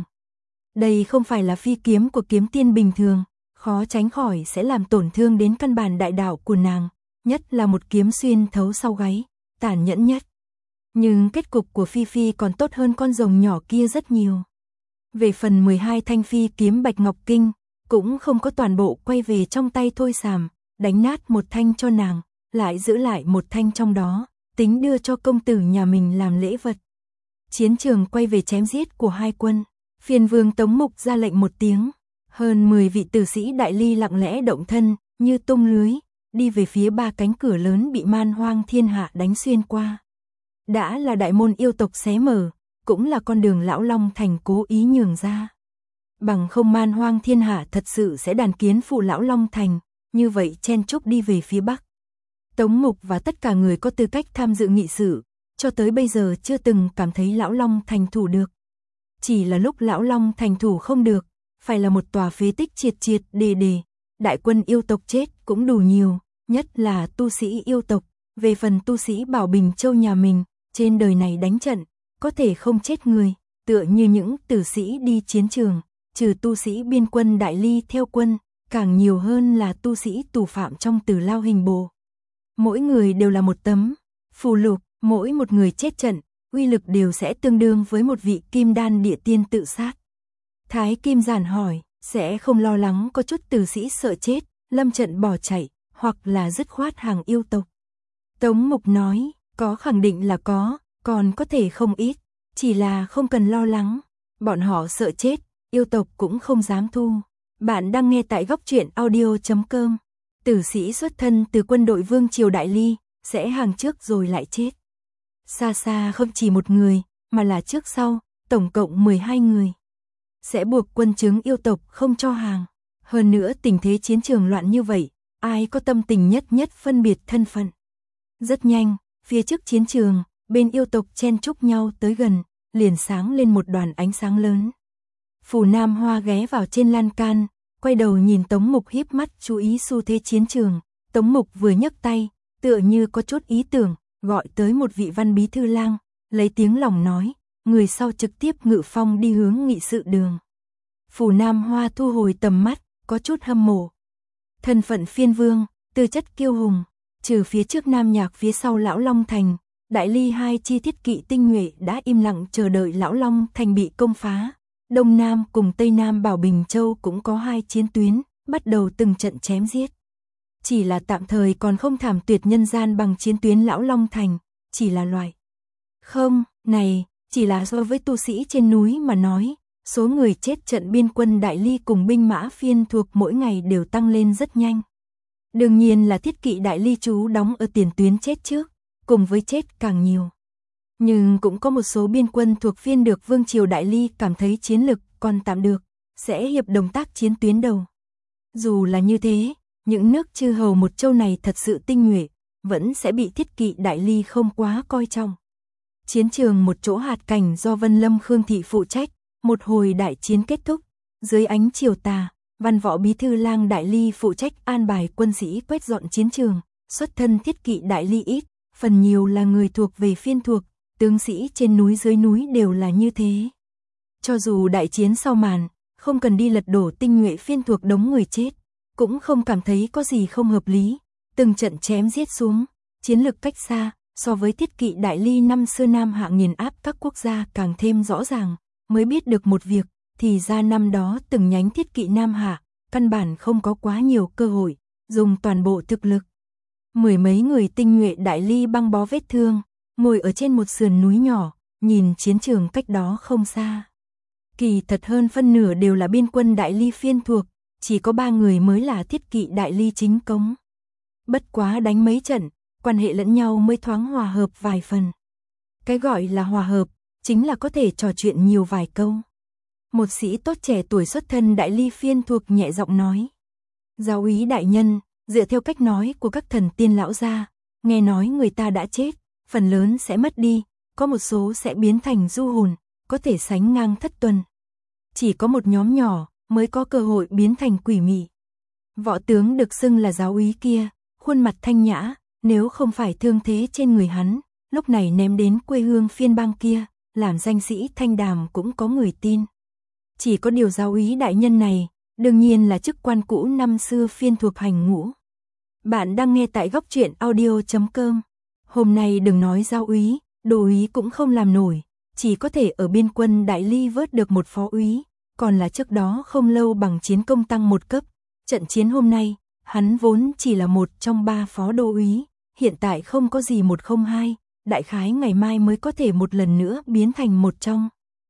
Đây không phải là phi kiếm của kiếm tiên bình thường, khó tránh khỏi sẽ làm tổn thương đến căn bản đại đạo của nàng, nhất là một kiếm xuyên thấu sau gáy, tàn nhẫn nhất. Nhưng kết cục của Phi Phi còn tốt hơn con rồng nhỏ kia rất nhiều. Về phần mười hai thanh phi kiếm Bạch Ngọc Kinh, cũng không có toàn bộ quay về trong tay Thôi Sàm, đánh nát một thanh cho nàng, lại giữ lại một thanh trong đó, tính đưa cho công tử nhà mình làm lễ vật. Chiến trường quay về chém giết của hai quân, Phiên Vương Tống Mục ra lệnh một tiếng, hơn mười vị tử sĩ Đại Ly lặng lẽ động thân, như tung lưới, đi về phía ba cánh cửa lớn bị Man Hoang Thiên Hạ đánh xuyên qua. Đã là đại môn yêu tộc xé mở, cũng là con đường Lão Long Thành cố ý nhường ra. Bằng không Man Hoang Thiên Hạ thật sự sẽ đàn kiến phụ Lão Long Thành, như vậy chen chúc đi về phía Bắc. Tống Mục và tất cả người có tư cách tham dự nghị sự, cho tới bây giờ chưa từng cảm thấy Lão Long Thành thủ được. Chỉ là lúc Lão Long Thành thủ không được, phải là một tòa phế tích triệt triệt đề đề, đại quân yêu tộc chết cũng đủ nhiều, nhất là tu sĩ yêu tộc. Về phần tu sĩ Bảo Bình Châu nhà mình, trên đời này đánh trận, có thể không chết người, tựa như những tử sĩ đi chiến trường, trừ tu sĩ biên quân Đại Ly theo quân, càng nhiều hơn là tu sĩ tù phạm trong Tử Lao hình bồ. Mỗi người đều là một tấm phù lục, mỗi một người chết trận, uy lực đều sẽ tương đương với một vị kim đan địa tiên tự sát. Thái Kim Giản hỏi, sẽ không lo lắng có chút tử sĩ sợ chết, lâm trận bỏ chạy, hoặc là dứt khoát hàng yêu tộc. Tống Mục nói, có khẳng định là có, còn có thể không ít, chỉ là không cần lo lắng, bọn họ sợ chết, yêu tộc cũng không dám thu. Bạn đang nghe tại góc truyện audio chấm com. Tử sĩ xuất thân từ quân đội Vương Triều Đại Ly, sẽ hàng trước rồi lại chết. Xa xa không chỉ một người, mà là trước sau, tổng cộng mười hai người. Sẽ buộc quân chứng yêu tộc không cho hàng. Hơn nữa tình thế chiến trường loạn như vậy, ai có tâm tình nhất nhất phân biệt thân phận. Rất nhanh, phía trước chiến trường, bên yêu tộc chen chúc nhau tới gần, liền sáng lên một đoàn ánh sáng lớn. Phù Nam Hoa ghé vào trên lan can, quay đầu nhìn Tống Mục híp mắt chú ý xu thế chiến trường. Tống Mục vừa nhấc tay, tựa như có chút ý tưởng, gọi tới một vị văn bí thư lang, lấy tiếng lòng nói, người sau trực tiếp ngự phong đi hướng nghị sự đường. Phù Nam Hoa thu hồi tầm mắt, có chút hâm mộ. Thân phận phiên vương, tư chất kiêu hùng, trừ phía trước Nam Nhạc phía sau Lão Long Thành, Đại Ly hai chi thiết kỵ tinh nhuệ đã im lặng chờ đợi Lão Long Thành bị công phá. Đông Nam cùng Tây Nam Bảo Bình Châu cũng có hai chiến tuyến, bắt đầu từng trận chém giết. Chỉ là tạm thời còn không thảm tuyệt nhân gian bằng chiến tuyến Lão Long Thành, chỉ là loại. Không, này, chỉ là so với tu sĩ trên núi mà nói, số người chết trận biên quân Đại Ly cùng binh mã phiên thuộc mỗi ngày đều tăng lên rất nhanh. Đương nhiên là thiết kỵ Đại Ly trú đóng ở tiền tuyến chết trước, cùng với chết càng nhiều. Nhưng cũng có một số biên quân thuộc phiên được Vương Triều Đại Ly cảm thấy chiến lực còn tạm được, sẽ hiệp đồng tác chiến tuyến đầu. Dù là như thế, những nước chư hầu một châu này thật sự tinh nhuệ, vẫn sẽ bị thiết kỵ Đại Ly không quá coi trọng. Chiến trường một chỗ hạt cảnh do Vân Lâm Khương Thị phụ trách, một hồi đại chiến kết thúc, dưới ánh chiều tà, Văn Võ bí thư lang Đại Ly phụ trách an bài quân sĩ quét dọn chiến trường, xuất thân thiết kỵ Đại Ly ít, phần nhiều là người thuộc về phiên thuộc, tướng sĩ trên núi dưới núi đều là như thế. Cho dù đại chiến sau màn, không cần đi lật đổ tinh nhuệ phiên thuộc đống người chết, cũng không cảm thấy có gì không hợp lý, từng trận chém giết xuống, chiến lực cách xa, so với thiết kỵ Đại Ly năm xưa Nam Hạ nghiền áp các quốc gia càng thêm rõ ràng, mới biết được một việc, thì ra năm đó từng nhánh thiết kỵ Nam Hạ, căn bản không có quá nhiều cơ hội, dùng toàn bộ thực lực. Mười mấy người tinh nhuệ Đại Ly băng bó vết thương, ngồi ở trên một sườn núi nhỏ, nhìn chiến trường cách đó không xa. Kỳ thật hơn phân nửa đều là biên quân Đại Ly phiên thuộc, chỉ có ba người mới là thiết kỵ đại ly chính cống. Bất quá đánh mấy trận, quan hệ lẫn nhau mới thoáng hòa hợp vài phần. Cái gọi là hòa hợp, chính là có thể trò chuyện nhiều vài câu. Một sĩ tốt trẻ tuổi xuất thân đại ly phiên thuộc nhẹ giọng nói. Giáo úy đại nhân, dựa theo cách nói của các thần tiên lão gia, nghe nói người ta đã chết, phần lớn sẽ mất đi, có một số sẽ biến thành du hồn, có thể sánh ngang thất tuần. Chỉ có một nhóm nhỏ mới có cơ hội biến thành quỷ mị. Võ tướng được xưng là giáo úy kia, khuôn mặt thanh nhã, nếu không phải thương thế trên người hắn, lúc này ném đến quê hương phiên bang kia, làm danh sĩ thanh đàm cũng có người tin. Chỉ có điều giáo úy đại nhân này, đương nhiên là chức quan cũ năm xưa phiên thuộc hành ngũ. Bạn đang nghe tại góc truyện audio chấm com. Hôm nay đừng nói giáo úy, đô úy cũng không làm nổi, chỉ có thể ở biên quân đại ly vớt được một phó úy, còn là trước đó không lâu bằng chiến công tăng một cấp. Trận chiến hôm nay, hắn vốn chỉ là một trong ba phó đô úy, hiện tại không có gì một không hai, đại khái ngày mai mới có thể một lần nữa biến thành một trong.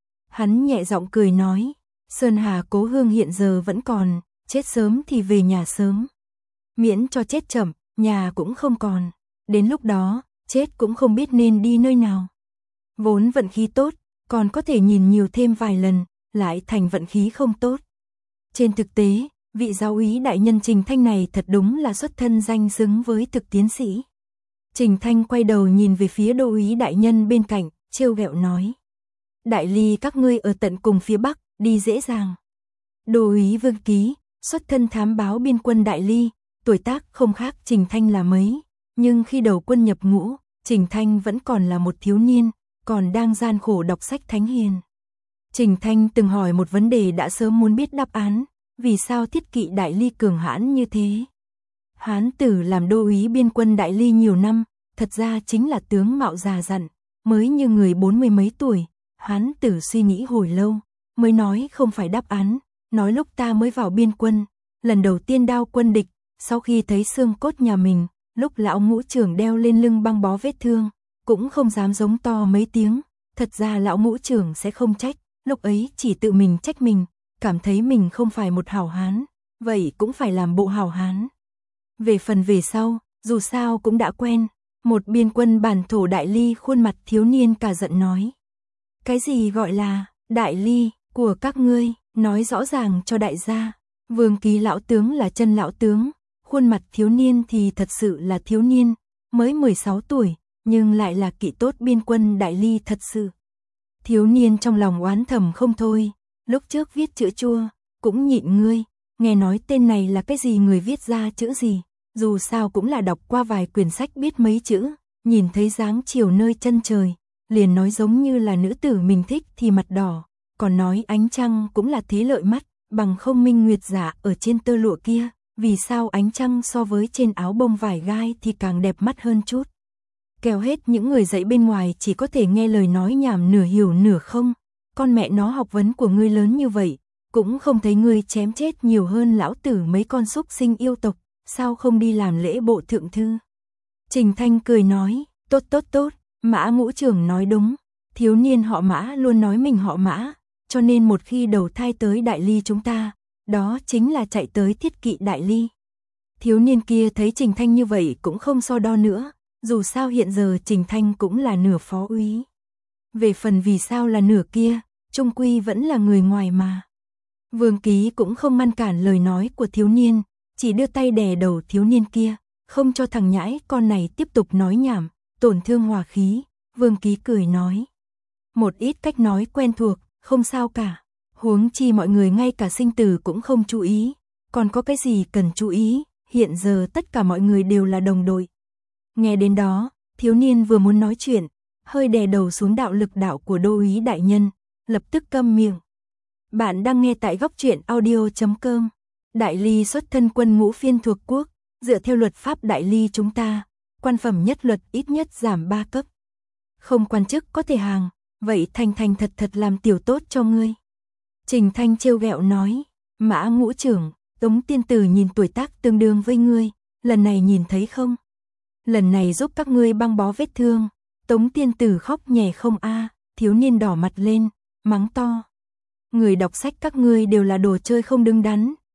Hắn nhẹ giọng cười nói, Sơn Hà cố hương hiện giờ vẫn còn, chết sớm thì về nhà sớm. Miễn cho chết chậm, nhà cũng không còn, đến lúc đó, chết cũng không biết nên đi nơi nào. Vốn vận khí tốt, còn có thể nhìn nhiều thêm vài lần, lại thành vận khí không tốt. Trên thực tế, vị giáo úy đại nhân Trình Thanh này thật đúng là xuất thân danh xứng với thực tiến sĩ. Trình Thanh quay đầu nhìn về phía đô úy đại nhân bên cạnh, trêu ghẹo nói. Đại ly các ngươi ở tận cùng phía bắc, đi dễ dàng. Đô úy Vương Ký, xuất thân thám báo biên quân đại ly, tuổi tác không khác Trình Thanh là mấy, nhưng khi đầu quân nhập ngũ, Trình Thanh vẫn còn là một thiếu niên, còn đang gian khổ đọc sách thánh hiền. Trình Thanh từng hỏi một vấn đề đã sớm muốn biết đáp án, vì sao thiết kỵ đại ly cường hãn như thế? Hán tử làm đô úy biên quân đại ly nhiều năm, thật ra chính là tướng mạo già dặn, mới như người bốn mươi mấy tuổi. Hán tử suy nghĩ hồi lâu, mới nói không phải đáp án, nói lúc ta mới vào biên quân, lần đầu tiên đao quân địch, sau khi thấy xương cốt nhà mình, lúc lão ngũ trưởng đeo lên lưng băng bó vết thương, cũng không dám giống to mấy tiếng, thật ra lão ngũ trưởng sẽ không trách, lúc ấy chỉ tự mình trách mình, cảm thấy mình không phải một hảo hán, vậy cũng phải làm bộ hảo hán. Về phần về sau, dù sao cũng đã quen, một biên quân bản thổ đại ly khuôn mặt thiếu niên cả giận nói. Cái gì gọi là đại ly của các ngươi, nói rõ ràng cho đại gia. Vương Ký lão tướng là chân lão tướng, khuôn mặt thiếu niên thì thật sự là thiếu niên, mới mười sáu tuổi, nhưng lại là kỵ tốt biên quân đại ly thật sự. Thiếu niên trong lòng oán thầm không thôi, lúc trước viết chữ chua, cũng nhịn ngươi, nghe nói tên này là cái gì người viết ra chữ gì, dù sao cũng là đọc qua vài quyển sách biết mấy chữ, nhìn thấy dáng chiều nơi chân trời, liền nói giống như là nữ tử mình thích thì mặt đỏ, còn nói ánh trăng cũng là thế lợi mắt, bằng không minh nguyệt giả ở trên tơ lụa kia, vì sao ánh trăng so với trên áo bông vải gai thì càng đẹp mắt hơn chút. Kèo hết những người dạy bên ngoài chỉ có thể nghe lời nói nhảm nửa hiểu nửa không, con mẹ nó học vấn của ngươi lớn như vậy, cũng không thấy ngươi chém chết nhiều hơn lão tử mấy con súc sinh yêu tộc, sao không đi làm lễ bộ thượng thư. Trình Thanh cười nói, tốt tốt tốt, Mã ngũ trưởng nói đúng, thiếu niên họ Mã luôn nói mình họ Mã, cho nên một khi đầu thai tới đại ly chúng ta, đó chính là chạy tới thiết kỵ đại ly. Thiếu niên kia thấy Trình Thanh như vậy cũng không so đo nữa, dù sao hiện giờ Trình Thanh cũng là nửa phó úy. Về phần vì sao là nửa kia, trung quy vẫn là người ngoài mà. Vương Ký cũng không ngăn cản lời nói của thiếu niên, chỉ đưa tay đè đầu thiếu niên kia, không cho thằng nhãi con này tiếp tục nói nhảm, tổn thương hòa khí. Vương Ký cười nói, một ít cách nói quen thuộc, không sao cả, huống chi mọi người ngay cả sinh tử cũng không chú ý, còn có cái gì cần chú ý, hiện giờ tất cả mọi người đều là đồng đội. Nghe đến đó, thiếu niên vừa muốn nói chuyện, hơi đè đầu xuống đạo lực đạo của đô úy đại nhân, lập tức câm miệng. Bạn đang nghe tại góc truyện audio chấm com. Đại ly xuất thân quân ngũ phiên thuộc quốc, dựa theo luật pháp đại ly chúng ta, quan phẩm nhất luật ít nhất giảm ba cấp. Không quan chức có thể hàng, vậy thành thành thật thật làm tiểu tốt cho ngươi. Trình Thanh trêu ghẹo nói, Mã ngũ trưởng, Tống tiên tử nhìn tuổi tác tương đương với ngươi, lần này nhìn thấy không? Lần này giúp các ngươi băng bó vết thương, Tống tiên tử khóc nhè không a, thiếu niên đỏ mặt lên, mắng to. Người đọc sách các ngươi đều là đồ chơi không đứng đắn,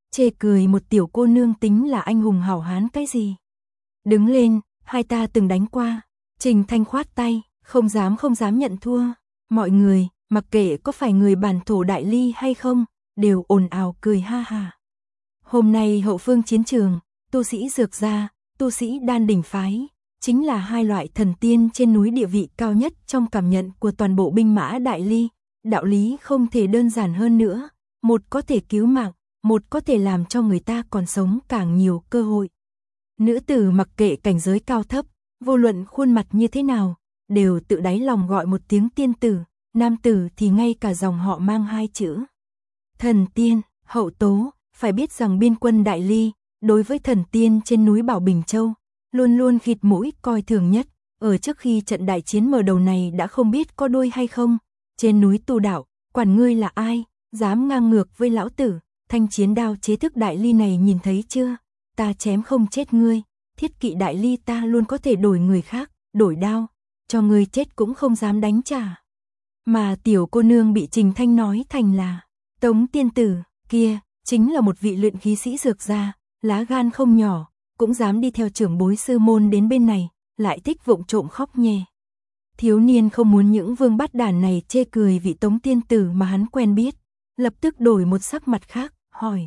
chê cười một tiểu cô nương tính là anh hùng hảo hán cái gì. Đứng lên, hai ta từng đánh qua. Trình Thanh khoát tay, không dám không dám nhận thua. Mọi người, mặc kệ có phải người bản thổ Đại Ly hay không, đều ồn ào cười ha ha. Hôm nay hậu phương chiến trường, tu sĩ dược gia, tu sĩ đan đỉnh phái, chính là hai loại thần tiên trên núi địa vị cao nhất trong cảm nhận của toàn bộ binh mã Đại Ly. Đạo lý không thể đơn giản hơn nữa, một có thể cứu mạng, một có thể làm cho người ta còn sống càng nhiều cơ hội. Nữ tử mặc kệ cảnh giới cao thấp, vô luận khuôn mặt như thế nào, đều tự đáy lòng gọi một tiếng tiên tử, nam tử thì ngay cả dòng họ mang hai chữ. Thần tiên, hậu tố, phải biết rằng biên quân Đại Ly, đối với thần tiên trên núi Bảo Bình Châu, luôn luôn khịt mũi coi thường nhất, ở trước khi trận đại chiến mở đầu này đã không biết có đuôi hay không, trên núi tu đạo, quản ngươi là ai, dám ngang ngược với lão tử, thanh chiến đao chế thức Đại Ly này nhìn thấy chưa, ta chém không chết ngươi, thiết kỵ Đại Ly ta luôn có thể đổi người khác, đổi đao, cho ngươi chết cũng không dám đánh trả. Mà tiểu cô nương bị Trình Thanh nói thành là Tống tiên tử, kia, chính là một vị luyện khí sĩ dược gia, lá gan không nhỏ, cũng dám đi theo trưởng bối sư môn đến bên này, lại thích vụng trộm khóc nhè. Thiếu niên không muốn những vương bát đản này chê cười vị Tống tiên tử mà hắn quen biết, lập tức đổi một sắc mặt khác, hỏi.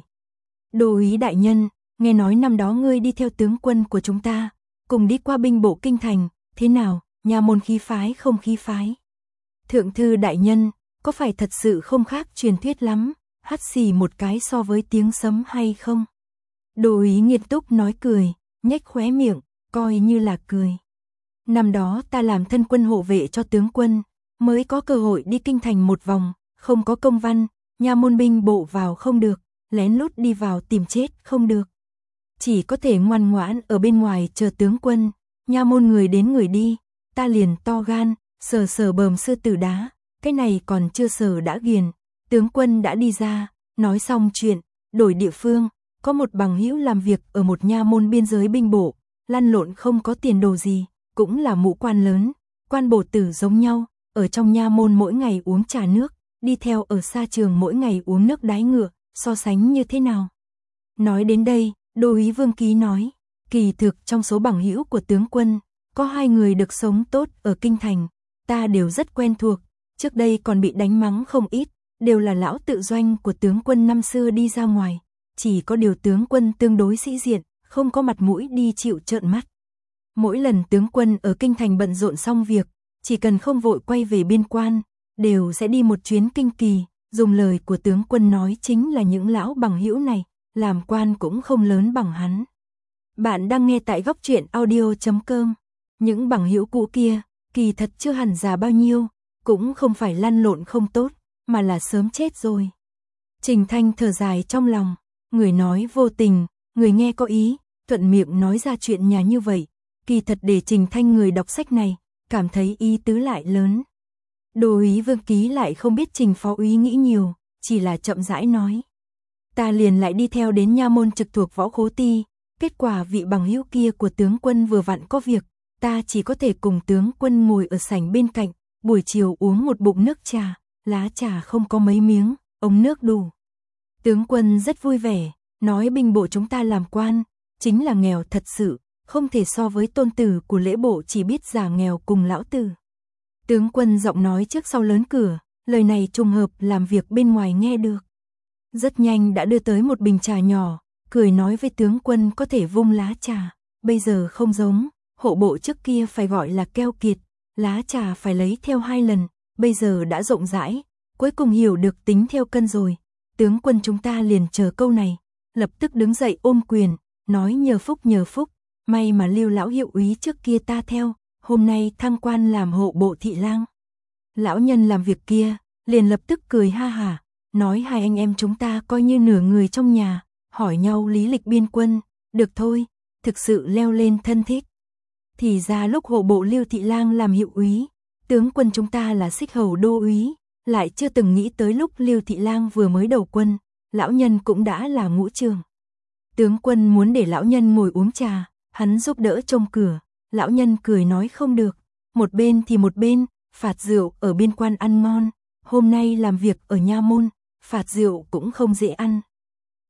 Đô úy đại nhân, nghe nói năm đó ngươi đi theo tướng quân của chúng ta, cùng đi qua binh bộ kinh thành, thế nào, nhà môn khí phái không khí phái? Thượng thư đại nhân, có phải thật sự không khác truyền thuyết lắm, hắt xì một cái so với tiếng sấm hay không? Đô úy nghiêm túc nói cười, nhếch khóe miệng, coi như là cười. Năm đó ta làm thân quân hộ vệ cho tướng quân, mới có cơ hội đi kinh thành một vòng, không có công văn, nhà môn binh bộ vào không được, lén lút đi vào tìm chết không được. Chỉ có thể ngoan ngoãn ở bên ngoài chờ tướng quân, nhà môn người đến người đi, ta liền to gan, sờ sờ bờm sư tử đá, cái này còn chưa sờ đã ghiền, tướng quân đã đi ra, nói xong chuyện, đổi địa phương, có một bằng hữu làm việc ở một nha môn biên giới binh bộ, lăn lộn không có tiền đồ gì, cũng là mũ quan lớn, quan bổ tử giống nhau, ở trong nha môn mỗi ngày uống trà nước, đi theo ở xa trường mỗi ngày uống nước đái ngựa, so sánh như thế nào? Nói đến đây, Đô úy Vương Ký nói, kỳ thực trong số bằng hữu của tướng quân, có hai người được sống tốt ở kinh thành, ta đều rất quen thuộc, trước đây còn bị đánh mắng không ít, đều là lão tự doanh của tướng quân năm xưa đi ra ngoài, chỉ có điều tướng quân tương đối sĩ diện, không có mặt mũi đi chịu trợn mắt. Mỗi lần tướng quân ở kinh thành bận rộn xong việc, chỉ cần không vội quay về biên quan, đều sẽ đi một chuyến kinh kỳ, dùng lời của tướng quân nói chính là những lão bằng hữu này, làm quan cũng không lớn bằng hắn. Bạn đang nghe tại góc truyện audio chấm com. Những bằng hữu cũ kia, kỳ thật chưa hẳn già bao nhiêu, cũng không phải lăn lộn không tốt, mà là sớm chết rồi. Trình Thanh thở dài trong lòng, người nói vô tình, người nghe có ý, thuận miệng nói ra chuyện nhà như vậy, kỳ thật để Trình Thanh người đọc sách này, cảm thấy ý tứ lại lớn. Đô úy Vương Ký lại không biết Trình phó úy nghĩ nhiều, chỉ là chậm rãi nói. Ta liền lại đi theo đến nha môn trực thuộc võ khố ti, kết quả vị bằng hữu kia của tướng quân vừa vặn có việc, ta chỉ có thể cùng tướng quân ngồi ở sảnh bên cạnh, buổi chiều uống một bụng nước trà, lá trà không có mấy miếng, ống nước đủ. Tướng quân rất vui vẻ, nói binh bộ chúng ta làm quan, chính là nghèo thật sự, không thể so với tôn tử của lễ bộ chỉ biết giả nghèo cùng lão tử. Tướng quân giọng nói trước sau lớn cửa, lời này trùng hợp làm việc bên ngoài nghe được. Rất nhanh đã đưa tới một bình trà nhỏ, cười nói với tướng quân có thể vung lá trà, bây giờ không giống, hộ bộ trước kia phải gọi là keo kiệt, lá trà phải lấy theo hai lần, bây giờ đã rộng rãi, cuối cùng hiểu được tính theo cân rồi. Tướng quân chúng ta liền chờ câu này, lập tức đứng dậy ôm quyền, nói nhờ phúc nhờ phúc, may mà Lưu lão hiệu úy trước kia ta theo, hôm nay thăng quan làm hộ bộ thị lang. Lão nhân làm việc kia, liền lập tức cười ha hả, nói hai anh em chúng ta coi như nửa người trong nhà, hỏi nhau lý lịch biên quân, được thôi, thực sự leo lên thân thích. Thì ra lúc hộ bộ Lưu thị lang làm hiệu úy, tướng quân chúng ta là xích hầu đô úy, lại chưa từng nghĩ tới lúc Lưu thị lang vừa mới đầu quân, lão nhân cũng đã là ngũ trường. Tướng quân muốn để lão nhân ngồi uống trà, hắn giúp đỡ trông cửa, lão nhân cười nói không được, một bên thì một bên, phạt rượu ở biên quan ăn ngon, hôm nay làm việc ở nha môn, phạt rượu cũng không dễ ăn.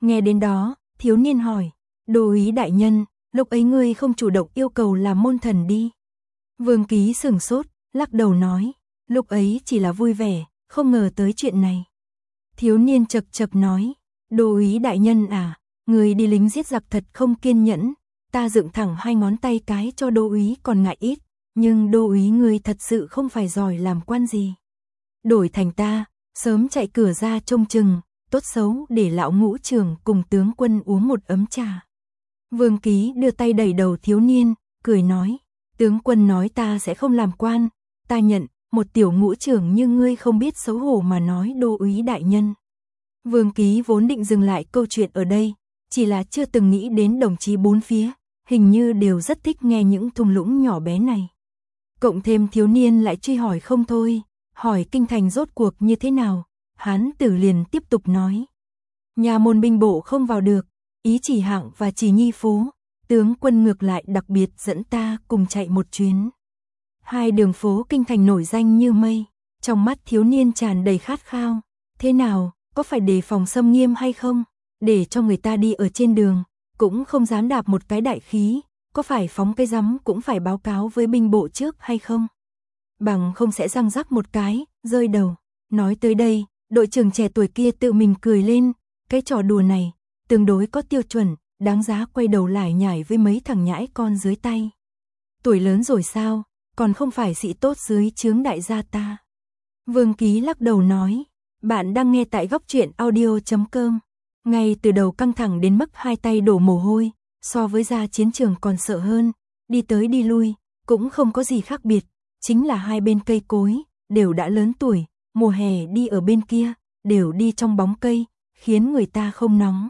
Nghe đến đó, thiếu niên hỏi, đô úy đại nhân, lúc ấy ngươi không chủ động yêu cầu làm môn thần đi. Vương Ký sửng sốt, lắc đầu nói, lúc ấy chỉ là vui vẻ, không ngờ tới chuyện này. Thiếu niên chậc chậc nói, đô úy đại nhân à, người đi lính giết giặc thật không kiên nhẫn, ta dựng thẳng hai ngón tay cái cho đô úy còn ngại ít, nhưng đô úy ngươi thật sự không phải giỏi làm quan gì. Đổi thành ta, sớm chạy cửa ra trông chừng, tốt xấu để lão ngũ trưởng cùng tướng quân uống một ấm trà. Vương Ký đưa tay đẩy đầu thiếu niên, cười nói, tướng quân nói ta sẽ không làm quan, ta nhận, một tiểu ngũ trưởng như ngươi không biết xấu hổ mà nói đô úy đại nhân. Vương Ký vốn định dừng lại câu chuyện ở đây, chỉ là chưa từng nghĩ đến đồng chí bốn phía, hình như đều rất thích nghe những thung lũng nhỏ bé này. Cộng thêm thiếu niên lại truy hỏi không thôi, hỏi kinh thành rốt cuộc như thế nào, Hán Tử liền tiếp tục nói. Nhà môn binh bộ không vào được, ý chỉ hạng và chỉ nhi phố, tướng quân ngược lại đặc biệt dẫn ta cùng chạy một chuyến. Hai đường phố kinh thành nổi danh như mây, trong mắt thiếu niên tràn đầy khát khao. Thế nào, có phải đề phòng xâm nghiêm hay không? Để cho người ta đi ở trên đường, cũng không dám đạp một cái đại khí, có phải phóng cây rắm cũng phải báo cáo với binh bộ trước hay không? Bằng không sẽ răng rắc một cái, rơi đầu. Nói tới đây, đội trưởng trẻ tuổi kia tự mình cười lên, cái trò đùa này, tương đối có tiêu chuẩn, đáng giá quay đầu lải nhải với mấy thằng nhãi con dưới tay. Tuổi lớn rồi sao, còn không phải sĩ tốt dưới trướng đại gia ta. Vương Ký lắc đầu nói, bạn đang nghe tại góc truyện audio chấm com. Ngay từ đầu căng thẳng đến mức hai tay đổ mồ hôi, so với ra chiến trường còn sợ hơn, đi tới đi lui, cũng không có gì khác biệt, chính là hai bên cây cối, đều đã lớn tuổi, mùa hè đi ở bên kia, đều đi trong bóng cây, khiến người ta không nóng.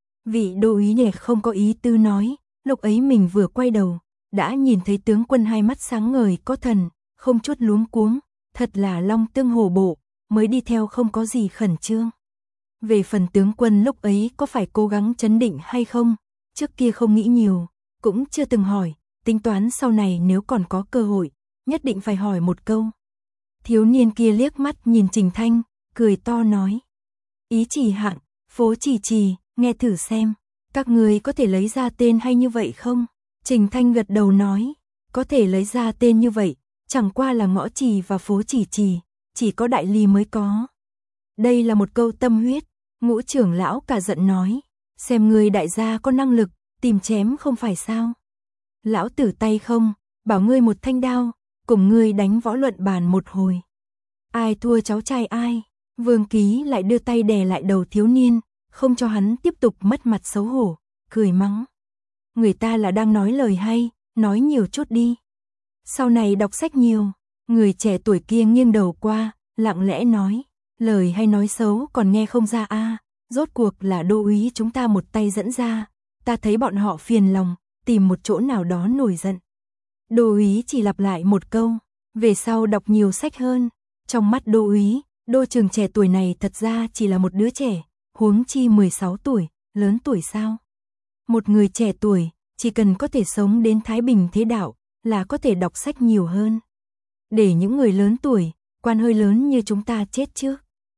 Vị đô úy nhẹ không có ý tư nói, lúc ấy mình vừa quay đầu, đã nhìn thấy tướng quân hai mắt sáng ngời có thần, không chút luống cuống, thật là long tương hổ bộ, mới đi theo không có gì khẩn trương. Về phần tướng quân lúc ấy có phải cố gắng trấn định hay không, trước kia không nghĩ nhiều, cũng chưa từng hỏi, tính toán sau này nếu còn có cơ hội, nhất định phải hỏi một câu. Thiếu niên kia liếc mắt nhìn Trình Thanh, cười to nói, ý chỉ hạng, phố chỉ trì, nghe thử xem, các người có thể lấy ra tên hay như vậy không? Trình Thanh gật đầu nói, có thể lấy ra tên như vậy, chẳng qua là ngõ trì và phố chỉ trì, chỉ có đại ly mới có. Đây là một câu tâm huyết, ngũ trưởng lão cả giận nói, xem người đại gia có năng lực, tìm chém không phải sao. Lão tử tay không, bảo ngươi một thanh đao, cùng ngươi đánh võ luận bàn một hồi. Ai thua cháu trai ai, Vương Ký lại đưa tay đè lại đầu thiếu niên, không cho hắn tiếp tục mất mặt xấu hổ, cười mắng. Người ta là đang nói lời hay, nói nhiều chút đi. Sau này đọc sách nhiều, người trẻ tuổi kia nghiêng đầu qua, lặng lẽ nói, lời hay nói xấu còn nghe không ra a, à, rốt cuộc là đô úy chúng ta một tay dẫn ra, ta thấy bọn họ phiền lòng, tìm một chỗ nào đó nổi giận. Đô úy chỉ lặp lại một câu, về sau đọc nhiều sách hơn, trong mắt đô úy, đô trường trẻ tuổi này thật ra chỉ là một đứa trẻ, huống chi mười sáu tuổi, lớn tuổi sao? Một người trẻ tuổi, chỉ cần có thể sống đến thái bình thế đạo, là có thể đọc sách nhiều hơn. Để những người lớn tuổi, quan hơi lớn như chúng ta chết trước.